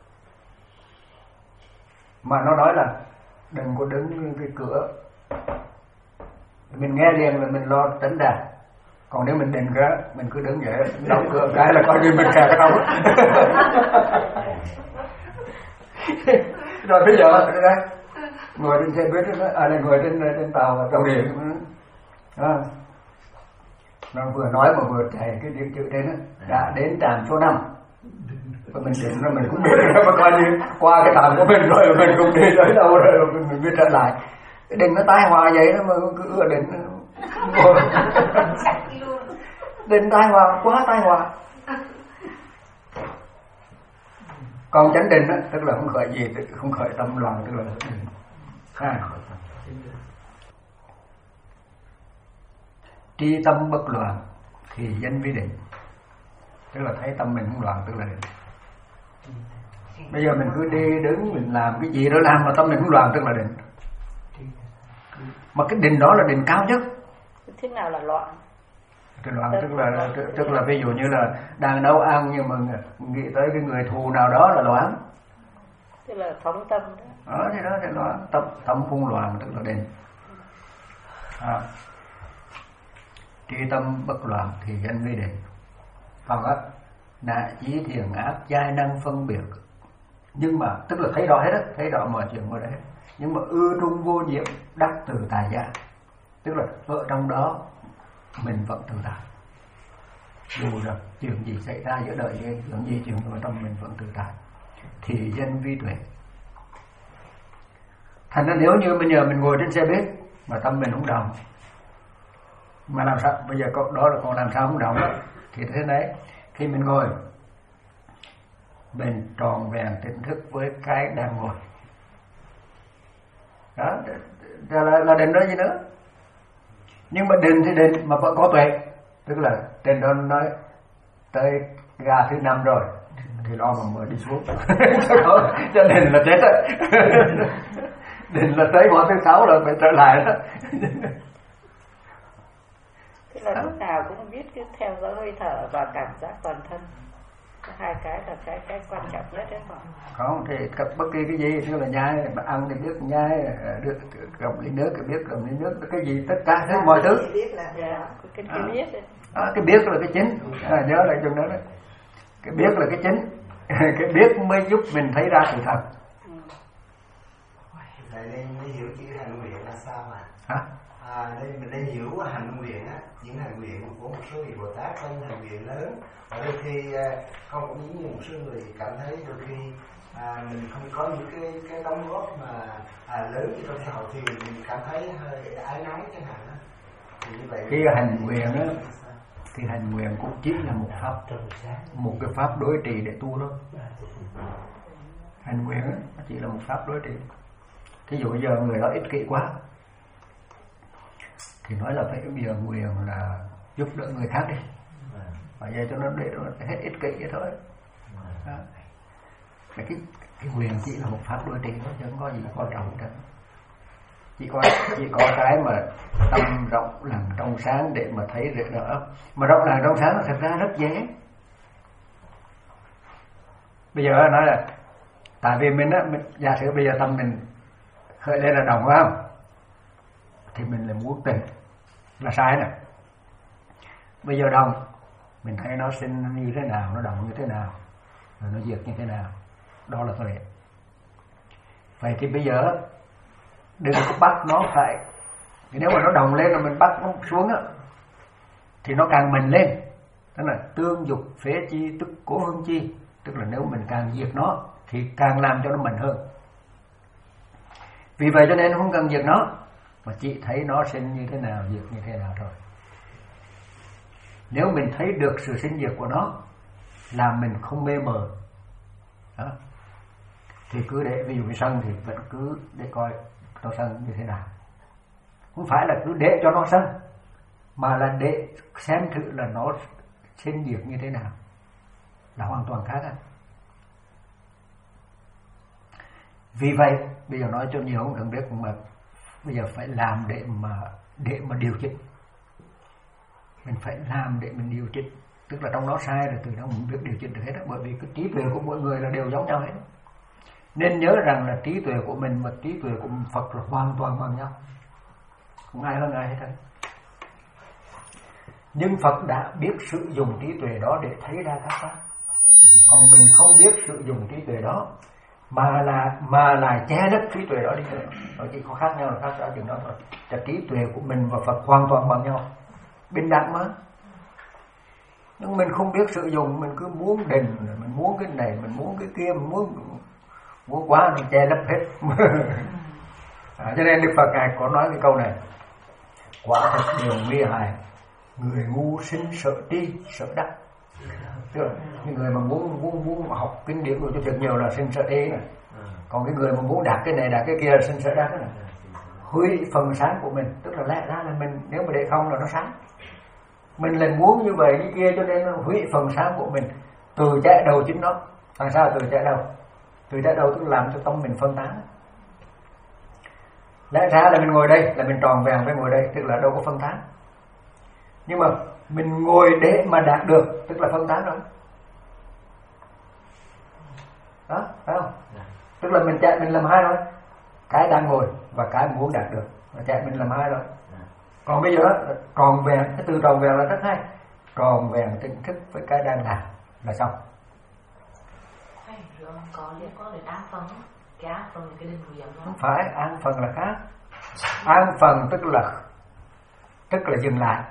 mà nó nói là đừng có đứng cái cửa, mình nghe liền là mình lo tránh đà. Còn nếu mình định ra mình cứ đứng vậy, đóng cửa cái là coi như mình kẹt ở đâu. Rồi bây giờ đây ngồi trên xe buýt đó, à đây ngồi trên trên tàu tàu điện đó. Nó vừa nói mà vừa chạy cái điện chữ trên đó, đã đến trạm số năm. Và mình định là mình cũng biết rồi, mà coi như qua cái trạm của mình rồi là mình cũng đi tới đâu rồi, rồi mình, mình biết trở lại. Cái định nó tai họa vậy đó mà cứ ưa định định tai họa, quá tai họa. Còn chánh định đó, tức là không khởi gì, tức không khởi tâm loạn, tức là định. À. Tri tâm bất loạn thì danh vi định, tức là thấy tâm mình không loạn, tức là định. Bây giờ mình cứ đi đứng mình làm cái gì đó làm mà tâm mình không loạn, tức là định. Mà cái định đó là định cao nhất. Thế nào là loạn? Cái loạn tức là tức là ví dụ như là đang nấu ăn nhưng mà nghĩ tới cái người thù nào đó là loạn. Tức là phóng tâm đó. Đó thì đó thì loạn, tâm tâm không loạn tức là định. À. Tri tâm bất loạn thì danh vi định. Còn á, nạ chí thiền ác giai năng phân biệt. Nhưng mà tức là thấy rõ hết á, thấy rõ mọi chuyện ở đấy. Nhưng mà ư trung vô nhiễm đắc từ tài gia, tức là ở trong đó mình vẫn tự tại. Dù là chuyện gì xảy ra giữa đời gì, chuyện gì chuyện ở trong mình vẫn tự tại, thì danh vi tuệ. Thành ra nếu như bây giờ mình ngồi trên xe buýt mà tâm mình không động, mà làm sao bây giờ đó là còn làm sao không động đó, thì thế đấy, khi mình ngồi mình tròn vẹn tỉnh thức với cái đang ngồi đó, là, là định đó gì nữa. Nhưng mà định thì định mà vẫn có tuệ, tức là trên đó nói tới ga thứ năm rồi thì lo mà mở đi xuống. Cho định là chết rồi. Định là tới ngõ thứ sáu rồi phải trở lại đó. Tức là lúc nào cũng biết cái theo dõi hơi thở và cảm giác toàn thân. Hai cái là cái cái quan trọng nhất đấy mà. Không thì bất kỳ cái gì, tức là nhai, ăn thì biết nhai, được cầm ly nước thì biết cầm ly nước, cái gì tất cả hết mọi thứ. Yeah, cái cái biết đấy. À, cái biết là cái chính, à, nhớ lại trong đó đấy. Cái biết là cái chính, cái biết mới giúp mình thấy ra sự thật. Vậy nên mới hiểu chữ hành nguyện là sao ạ? Hả? À, à, đây mình đang hiểu hành nguyện á, những hành nguyện của một số vị Bồ Tát trong hành nguyện lớn, và đôi khi à, con cũng giống như một số người cảm thấy đôi khi à, mình không có những cái cái đóng góp mà à, lớn trong xã hội thì mình cảm thấy hơi ái náy chẳng hạn đó. Thì như vậy cái hành nguyện á, cái hành nguyện cũng chỉ là một pháp, một cái pháp đối trị để tu thôi. Hành nguyện á, nó chỉ là một pháp đối trị. Thí dụ giờ người đó ích kỷ quá thì nói là phải bây giờ nguyện là giúp đỡ người khác đi, và vậy cho nó để nó hết ích kỷ vậy thôi. Đó. Cái, cái nguyện chỉ là một pháp đối trị thôi, chứ không có gì quan trọng cả. Chỉ có chỉ có cái mà tâm rộng lặng trong sáng để mà thấy được đó. Mà rộng lặng trong sáng là thật ra rất dễ. Bây giờ nói là tại vì mình á, mình, giả sử bây giờ tâm mình khởi lên là đồng, phải không? Thì mình là muốn tỉnh, là sai nè. Bây giờ đồng, mình thấy nó sinh như thế nào, nó động như thế nào, rồi nó diệt như thế nào, đó là tuệ. Vậy thì bây giờ đừng có bắt nó phải, nếu mà nó đồng lên là mình bắt nó xuống á, thì nó càng mình lên. Tức là tương dục phế chi tức cố hương chi, tức là nếu mình càng diệt nó thì càng làm cho nó mình hơn. Vì vậy cho nên không cần diệt nó, mà chỉ thấy nó sinh như thế nào, diệt như thế nào thôi. Nếu mình thấy được sự sinh diệt của nó, làm mình không mê mờ đó, thì cứ để, ví dụ như sân thì vẫn cứ để coi nó sân như thế nào. Không phải là cứ để cho nó sân, mà là để xem thử là nó sinh diệt như thế nào, là hoàn toàn khác anh. Vì vậy bây giờ nói cho nhiều không cần biết, mà bây giờ phải làm để mà để mà điều chỉnh. Mình phải làm để mình điều chỉnh, tức là trong đó sai rồi từ đó mình biết điều chỉnh được hết đó. Bởi vì cái trí tuệ của mỗi người là đều giống nhau hết. Nên nhớ rằng là trí tuệ của mình và trí tuệ của Phật là hoàn toàn bằng nhau, không ai hơn ai hết. Nhưng Phật đã biết sử dụng trí tuệ đó để thấy ra các pháp, còn mình không biết sử dụng trí tuệ đó mà là mà là che lấp trí tuệ đó đi nữa. Nó chỉ có khác nhau là khác ở chừng đó thôi. Là trí tuệ của mình và Phật hoàn toàn bằng nhau, bình đẳng mà. Nhưng mình không biết sử dụng, mình cứ muốn đình, mình muốn cái này, mình muốn cái kia, mình muốn muốn quá mình che lấp hết. À, cho nên Đức Phật ngài có nói cái câu này: quả thật điều nguy hại, người ngu sinh sợ tri sợ đắc. Tức là những người mà muốn muốn muốn học kinh điển của cho thật nhiều là sinh sợ tri này. Còn cái người mà muốn đạt cái này đạt cái kia là sinh sợ đắc này. Hủy phần sáng của mình, tức là lẽ ra là mình nếu mà để không là nó sáng. Mình lại muốn như vậy như kia cho nên nó hủy phần sáng của mình, từ chạy đầu chính nó. Tại sao từ chạy đầu? Từ chạy đầu tức là làm cho tâm mình phân tán. Lẽ ra là mình ngồi đây là mình tròn vẹn với ngồi đây, tức là đâu có phân tán. Nhưng mà mình ngồi để mà đạt được, tức là phân tán rồi. Đó, phải không? Tức là mình chạy mình làm hai rồi. Cái đang ngồi và cái muốn đạt được, và chạy mình làm hai rồi. Còn bây giờ tròn vẹn, cái từ tròn vẹn là rất hay. Tròn vẹn tỉnh thức với cái đang làm là xong. Có liên quan đến an phần, cái an phần cái định nguyện đó. Không phải, an phần là khác. An phần tức là tức là dừng lại.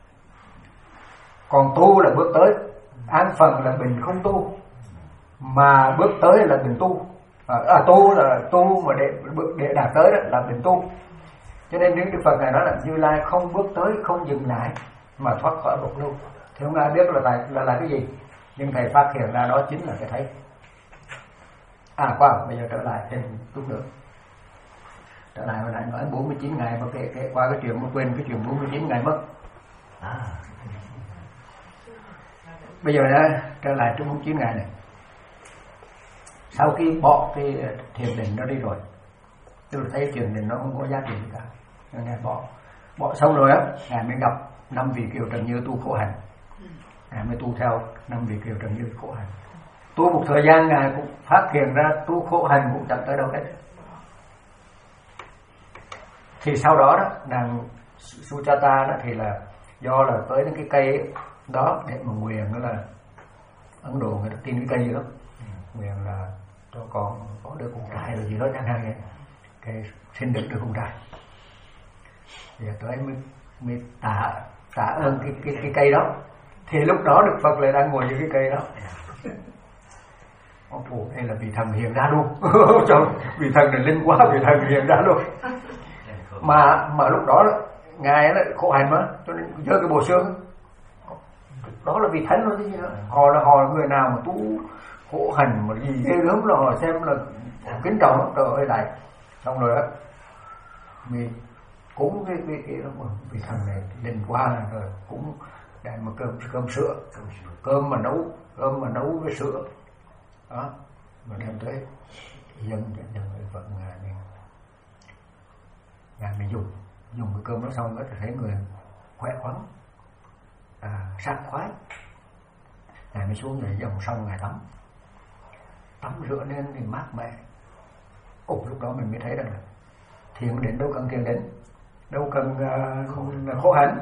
Còn tu là bước tới. An phần là mình không tu, mà bước tới là mình tu. À, tu là tu mà để để đạt tới đó là mình tu. Cho nên Đức Phật này nói là Như Lai không bước tới, không dừng lại mà thoát khỏi một lưu. Thì không ai biết là là, là là cái gì, nhưng thầy phát hiện ra đó chính là cái thấy. À qua bây giờ trở lại trên chút nữa. Trở lại hồi nãy nói bốn mươi chín ngày mà kể, kể qua cái chuyện mà quên cái chuyện bốn mươi chín ngày mất. À. Bây giờ đã trở lại trong bốn mươi chín ngày này. Sau khi bỏ cái thiền định nó đi rồi, tôi thấy thiền định nó không có giá trị gì cả, nên ngài bỏ. Bỏ xong rồi á, ngài mới gặp năm vị Kiều Trần Như tu khổ hạnh. Ngài mới tu theo năm vị Kiều Trần Như khổ hạnh. Tu một thời gian ngài cũng phát hiện ra tu khổ hạnh cũng chẳng tới đâu hết. Thì sau đó đó, nàng Sujata đó thì là do là tới đến cái cây đó để mà nguyện, đó là Ấn Độ người ta tin cái cây đó, nguyện là cho con có đứa con trai rồi gì đó chẳng hạn vậy, cái sinh được đứa con trai. Thì tới mới, mới tạ tạ ơn cái, cái, cái cây đó. Thì lúc đó Đức Phật lại đang ngồi dưới cái cây đó. Ồ, đây là vị thần hiện ra luôn. Vị thần này linh quá, vị thần hiện ra luôn. Mà mà lúc đó ngài nó khổ hạnh mà, cho nên giơ cái bộ xương đó là vị thánh luôn chứ gì nữa. Họ là họ là người nào mà tu khổ hạnh mà gì ghê gớm là họ xem là kính trọng lắm, trời ơi lại. Xong rồi đó mình cúng cái cái cái đó, vị thần này linh quá rồi cũng để mà cơm cơm sữa, cơm mà nấu cơm mà nấu với sữa đó mà đem tới dân dân người Phật ngài mình ngài mình dùng dùng cái cơm đó xong đó thì thấy người khỏe khoắn, à, sảng khoái. Ngài mới xuống người dòng sông ngài tắm tắm rửa lên thì mát mẻ. Ồ, lúc đó mình mới thấy rằng là thiền đến đâu cần thiền đến, đâu cần uh, khổ hạnh.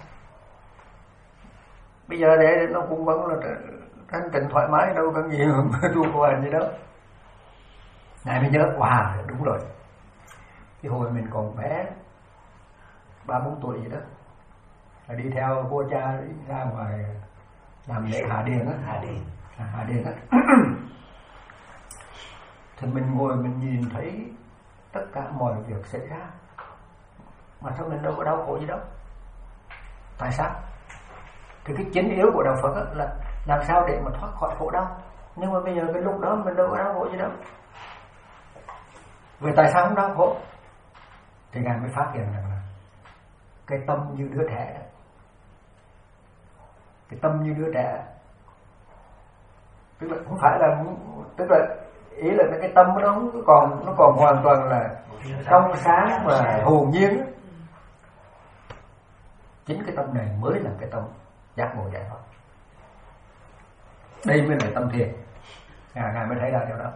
Bây giờ để nó cũng vẫn là thanh tịnh thoải mái, đâu cần gì mà tu khổ hạnh gì đó. Ngài mới nhớ, wow, đúng rồi. Cái hồi mình còn bé ba bốn tuổi gì đó là đi theo vua cha ra ngoài làm lễ hạ điền á, hạ điền, à, hạ điền á. Thì mình ngồi mình nhìn thấy tất cả mọi việc xảy ra mà sao mình đâu có đau khổ gì đâu. Tại sao? Thì cái chính yếu của đạo Phật là làm sao để mà thoát khỏi khổ đau. Nhưng mà bây giờ cái lúc đó mình đâu có đau khổ gì đâu. Vậy tại sao không đau khổ? Thì Ngài mới phát hiện rằng là cái tâm như đứa trẻ, cái tâm như đứa trẻ, tức là không phải là, tức là ý là cái tâm nó còn nó còn hoàn toàn là trong sáng và hồn nhiên. Chính cái tâm này mới là cái tâm giác ngộ giải thoát. Đây mới là tâm thiền. Ngài, Ngài mới thấy ra điều đó.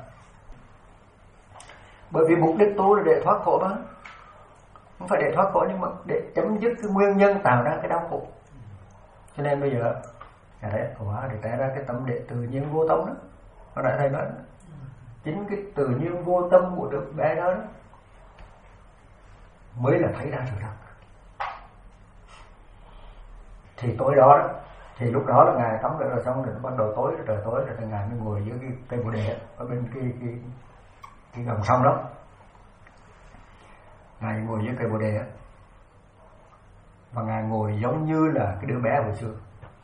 Bởi vì mục đích tu là để thoát khổ mà, không phải để thoát khổ nhưng mà để chấm dứt cái nguyên nhân tạo ra cái đau khổ. Cho nên bây giờ Ngài thấy hóa để trả ra cái tâm đệ tự nhiên vô tâm đó. Hồi nãy thầy nói chính cái tự nhiên vô tâm của đứa bé đó, đó mới là thấy ra sự thật. Thì tối đó, đó thì lúc đó là Ngài tắm rửa rồi xong rồi bắt đầu tối rồi, trời tối rồi thì Ngài mới ngồi dưới cái cây bồ đề ở bên cái cái cái dòng sông đó. Ngài ngồi dưới cây bồ đề và Ngài ngồi giống như là cái đứa bé hồi xưa,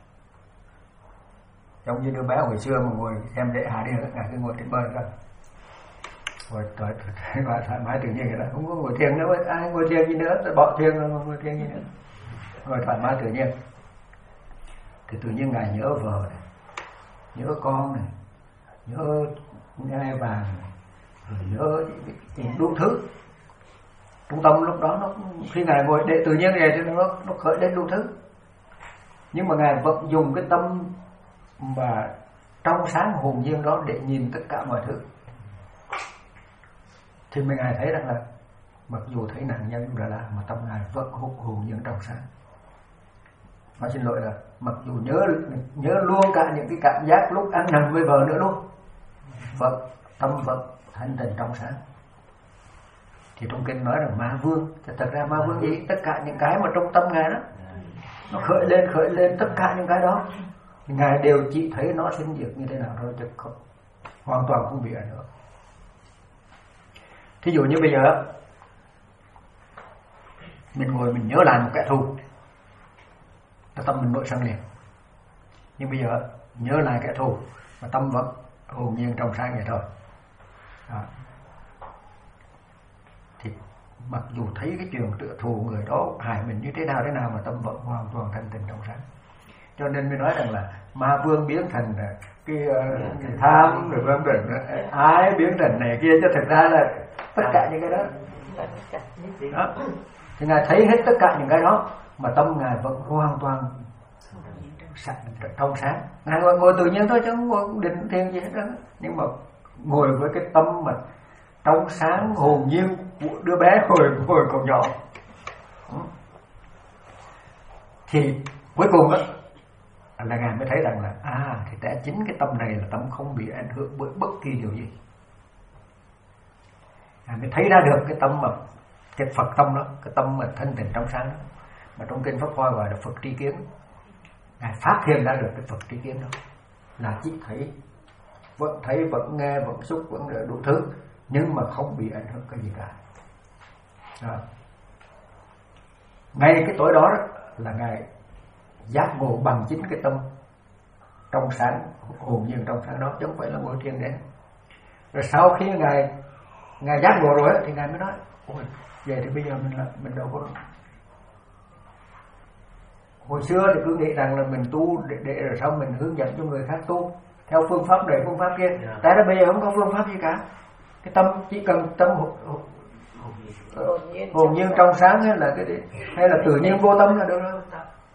giống như đứa bé hồi xưa mà ngồi xem lễ hạ điền. Ngài cứ ngồi trên bờ rồi ngồi thoải thoải mái tự nhiên vậy đó, không có ngồi thiền nữa. Ai ngồi thiền gì nữa, bỏ thiền rồi ngồi thiền gì nữa, ngồi thoải mái tự nhiên. Thì tự nhiên Ngài nhớ vợ này, nhớ con này, nhớ ngai vàng này, rồi nhớ những đủ thứ. Trung tâm lúc đó nó khi Ngài ngồi để tự nhiên này thì nó nó khởi lên đủ thứ. Nhưng mà Ngài vẫn dùng cái tâm mà trong sáng hồn nhiên đó để nhìn tất cả mọi thứ. Thì mình Ngài thấy rằng là mặc dù thấy nạn nhân đã là mà tâm Ngài vẫn hồn hồn nhiên trong sáng. Mà xin lỗi là mặc dù nhớ nhớ luôn cả những cái cảm giác lúc ăn nằm với vợ nữa luôn, vẫn tâm vẫn thanh tịnh trong sáng. Thì trong kinh nói rằng ma vương, thật ra ma vương gì? Tất cả những cái mà trong tâm Ngài đó nó khởi lên khởi lên tất cả những cái đó Ngài đều chỉ thấy nó sinh diệt như thế nào thôi, chứ không, hoàn toàn không bị ảnh hưởng. Thí dụ như bây giờ mình ngồi mình nhớ lại một kẻ thù, tâm mình nổi sân liền. Nhưng bây giờ nhớ lại kẻ thù mà tâm vẫn hồn nhiên trong sáng vậy thôi. À. Thì mặc dù thấy cái chuyện tự thù người đó hại mình như thế nào thế nào mà tâm vẫn hoàn toàn thanh tịnh trong sáng. Cho nên mới nói rằng là ma vương biến thành cái, cái tham rồi vân vân, ái biến thành này kia, cho thật ra là tất cả những cái đó. Đó. Thì Ngài thấy hết tất cả những cái đó mà tâm Ngài vẫn hoàn toàn trong sáng. Ngài ngồi, ngồi tự nhiên thôi chứ không ngồi định thiền gì hết đó. Nhưng mà ngồi với cái tâm mà trong sáng hồn nhiên của đứa bé hồi hồi còn nhỏ. Thì cuối cùng á là Ngài mới thấy rằng là à thì tại chính cái tâm này là tâm không bị ảnh hưởng bởi bất kỳ điều gì. Ngài mới thấy ra được cái tâm mà cái Phật tâm đó, cái tâm mà thanh tịnh trong sáng đó, mà trong kinh Pháp Hoa gọi là Phật tri kiến. Ngài phát hiện ra được cái Phật tri kiến đó là chỉ thấy, vẫn thấy, vẫn nghe, vẫn xúc, vẫn đủ thứ, nhưng mà không bị ảnh hưởng cái gì cả. Đó. Ngay cái tối đó, đó là Ngài giác ngộ bằng chính cái tâm trong sáng, hồn nhiên trong sáng đó, chứ không phải là ngôi thiền đen. Rồi sau khi Ngài Ngài giác ngộ rồi thì Ngài mới nói: ôi, vậy thì bây giờ mình là mình đâu có. Hồi xưa thì cứ nghĩ rằng là mình tu để, để rồi sau mình hướng dẫn cho người khác tu theo phương pháp này phương pháp kia. Yeah. Tại đó bây giờ không có phương pháp gì cả. Cái tâm chỉ cần tâm hồn, hồn, hồn nhiên trong sáng hay là cái hay là tự nhiên vô tâm là được rồi.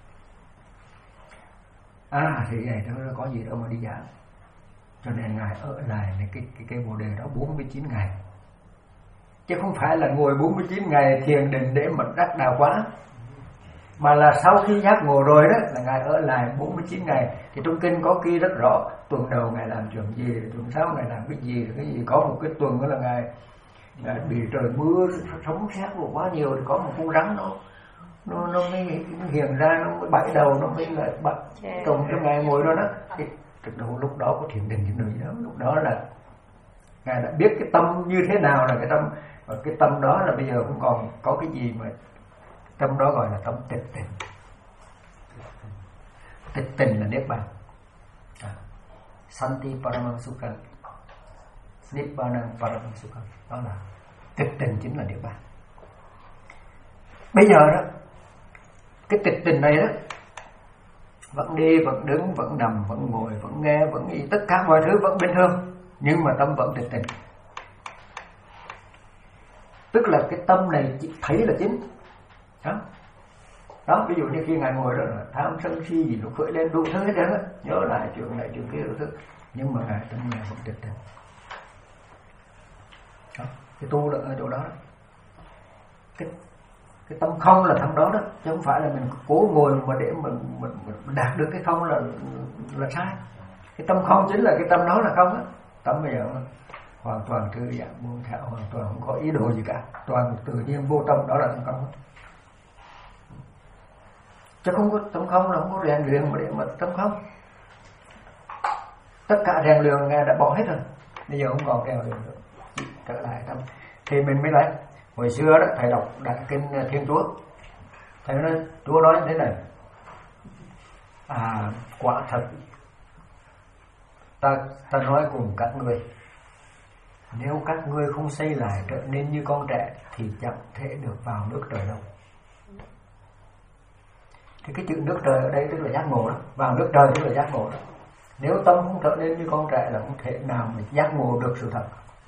À thì vậy đó, có gì đâu mà đi giảng. Cho nên Ngài ở lại cái cái cái bồ đề đó bốn mươi chín ngày, chứ không phải là ngồi bốn mươi chín ngày thiền định để mà đắc đạo quả, mà là sau khi giác ngộ rồi đó là Ngài ở lại bốn mươi chín ngày. Thì trong kinh có ghi rất rõ tuần đầu Ngài làm chuyện gì, tuần sau Ngài làm cái gì, cái gì. Có một cái tuần đó là Ngài, Ngài bị trời mưa sấm sét quá nhiều, thì có một con rắn nó nó nó mới hiện ra, nó mới bãi đầu, nó mới lại bật cùng cho Ngài ngồi đó đó. Thì thực đầu lúc đó có thiền định thiền định gì đó, lúc đó là Ngài đã biết cái tâm như thế nào là cái tâm, và cái tâm đó là bây giờ cũng còn có cái gì mà tâm đó gọi là tâm tịch tịnh. Tịch tịnh là niết bàn. À, Santi Paramang Sukha, Nibbanang Paramang Sukha, đó là tịch tịnh chính là niết bàn. Bây giờ đó, cái tịch tịnh này đó, vẫn đi, vẫn đứng, vẫn nằm, vẫn ngồi, vẫn nghe, vẫn nghĩ, tất cả mọi thứ vẫn bình thường, nhưng mà tâm vẫn tịch tịnh. Tức là cái tâm này chỉ thấy là chính. Đó. Đó, ví dụ như khi Ngài ngồi đó là tham sân si gì nó khởi lên đủ thứ hết trơn á, nhớ lại chuyện này chuyện kia đủ thứ, nhưng mà Ngài tâm Ngài vẫn tịch tịnh. Đó, cái tu là ở chỗ đó, đó. Cái cái tâm không là thằng đó đó, chứ không phải là mình cố ngồi mà để mình, mình, mình đạt được cái không là là sai. Cái tâm không chính là cái tâm đó là không á. Tâm bây giờ hoàn toàn thư giãn buông thả, hoàn toàn không có ý đồ gì cả, toàn tự nhiên vô tâm, đó là tâm không. Chứ không có tâm không là không có rèn luyện mà để mà tâm không. Tất cả rèn luyện Ngài đã bỏ hết rồi, bây giờ không còn rèn luyện nữa, trở lại tâm. Thì mình mới lấy. Hồi xưa đó thầy đọc Đại Kinh Thiên Chúa, thầy nói Chúa nói thế này: à quả thật ta ta nói cùng các ngươi, nếu các ngươi không xây lại trở nên như con trẻ thì chẳng thể được vào nước trời đâu. Thì cái chữ nước trời ở đây tức là giác ngộ đó, vào nước trời tức là giác ngộ đó. Nếu tâm không trở nên như con trẻ là không thể nào mà giác ngộ được sự thật.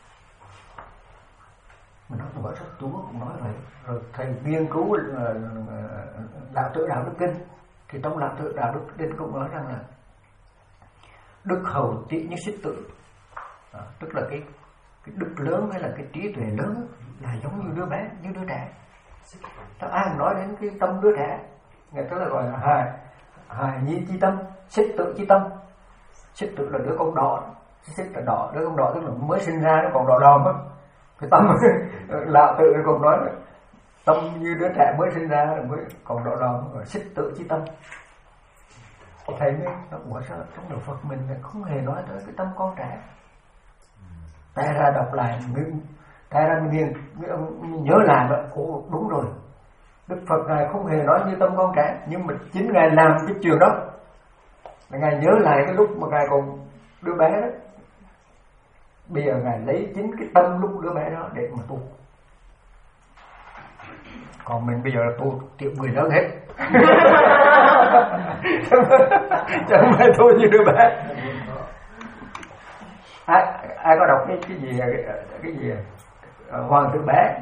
Mình nói là rất Chúa cũng nói vậy. Rồi thầy nghiên cứu là Lão Tử Đạo Đức Kinh, thì trong Lão Tử Đạo Đức Kinh cũng nói rằng là đức hầu tị như xích tự, à, tức là cái cái đức lớn hay là cái trí tuệ lớn là giống như đứa bé, như đứa trẻ.ถ้าai nói đến cái tâm đứa trẻ, người ta là gọi là hài hài nhi chi tâm, xích tự chi tâm. Xích tự là đứa con đỏ, xích là đỏ, đứa con đỏ tức là mới sinh ra nó còn đỏ đòn á. Cái tâm Lão Tự còn nói là tâm như đứa trẻ mới sinh ra là mới còn đỏ đòn, gọi xích tự chi tâm. Thầy mới nói, ủa sao trong đạo Phật mình không hề nói tới cái tâm con trẻ. Tại ra đọc lại, tại ra mình nhớ lại vậy, ồ đúng rồi. Đức Phật Ngài không hề nói như tâm con trẻ, nhưng mà chính Ngài làm cái chuyện đó. Ngài nhớ lại cái lúc mà Ngài còn đứa bé đó. Bây giờ Ngài lấy chính cái tâm lúc đứa bé đó để mà tu. Còn mình bây giờ là tu tiểu người lớn hết. Chứ không phải tu như đứa bé. Ai, ai có đọc cái, cái gì cái, cái gì Hoàng tử bé?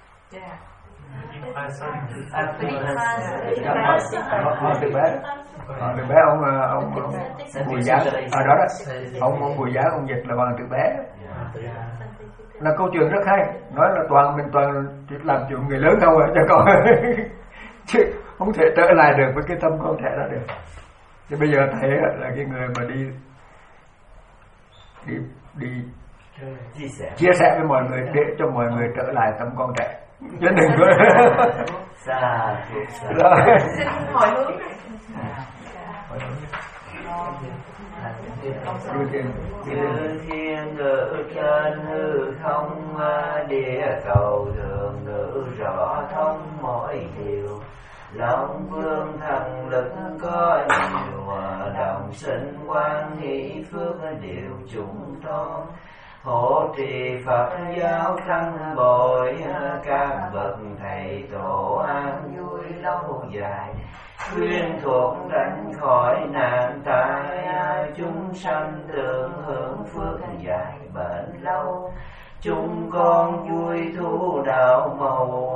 Hoàng tử bé. Hoàng tử bé ông ông, ông Bùi Giá ở đó đó. Ông ông Bùi Giá ông dịch là Hoàng tử bé. Là câu chuyện rất hay, nói là toàn mình toàn làm chuyện người lớn đâu à, cho con chứ không thể trở lại được với cái tâm con trẻ đó được. Thì bây giờ thầy là cái người mà đi đi đi chia sẻ, chia sẻ với mọi người để cho mọi người trở lại tâm con trẻ. chứ đừng có xa xa rồi. Xin hồi hướng. Chư thiên ngự trên hư không, địa cầu thường ngự rõ thông mọi điều. Long vương thần lực có nhiều, đồng sinh quan hỷ phước đều chúng con. Hộ trì Phật giáo tăng bội, các bậc thầy tổ an vui lâu dài. Khuyên thuộc tránh khỏi nạn tai, chúng sanh tưởng hưởng phước dài bền lâu. Chúng con vui thu đạo màu,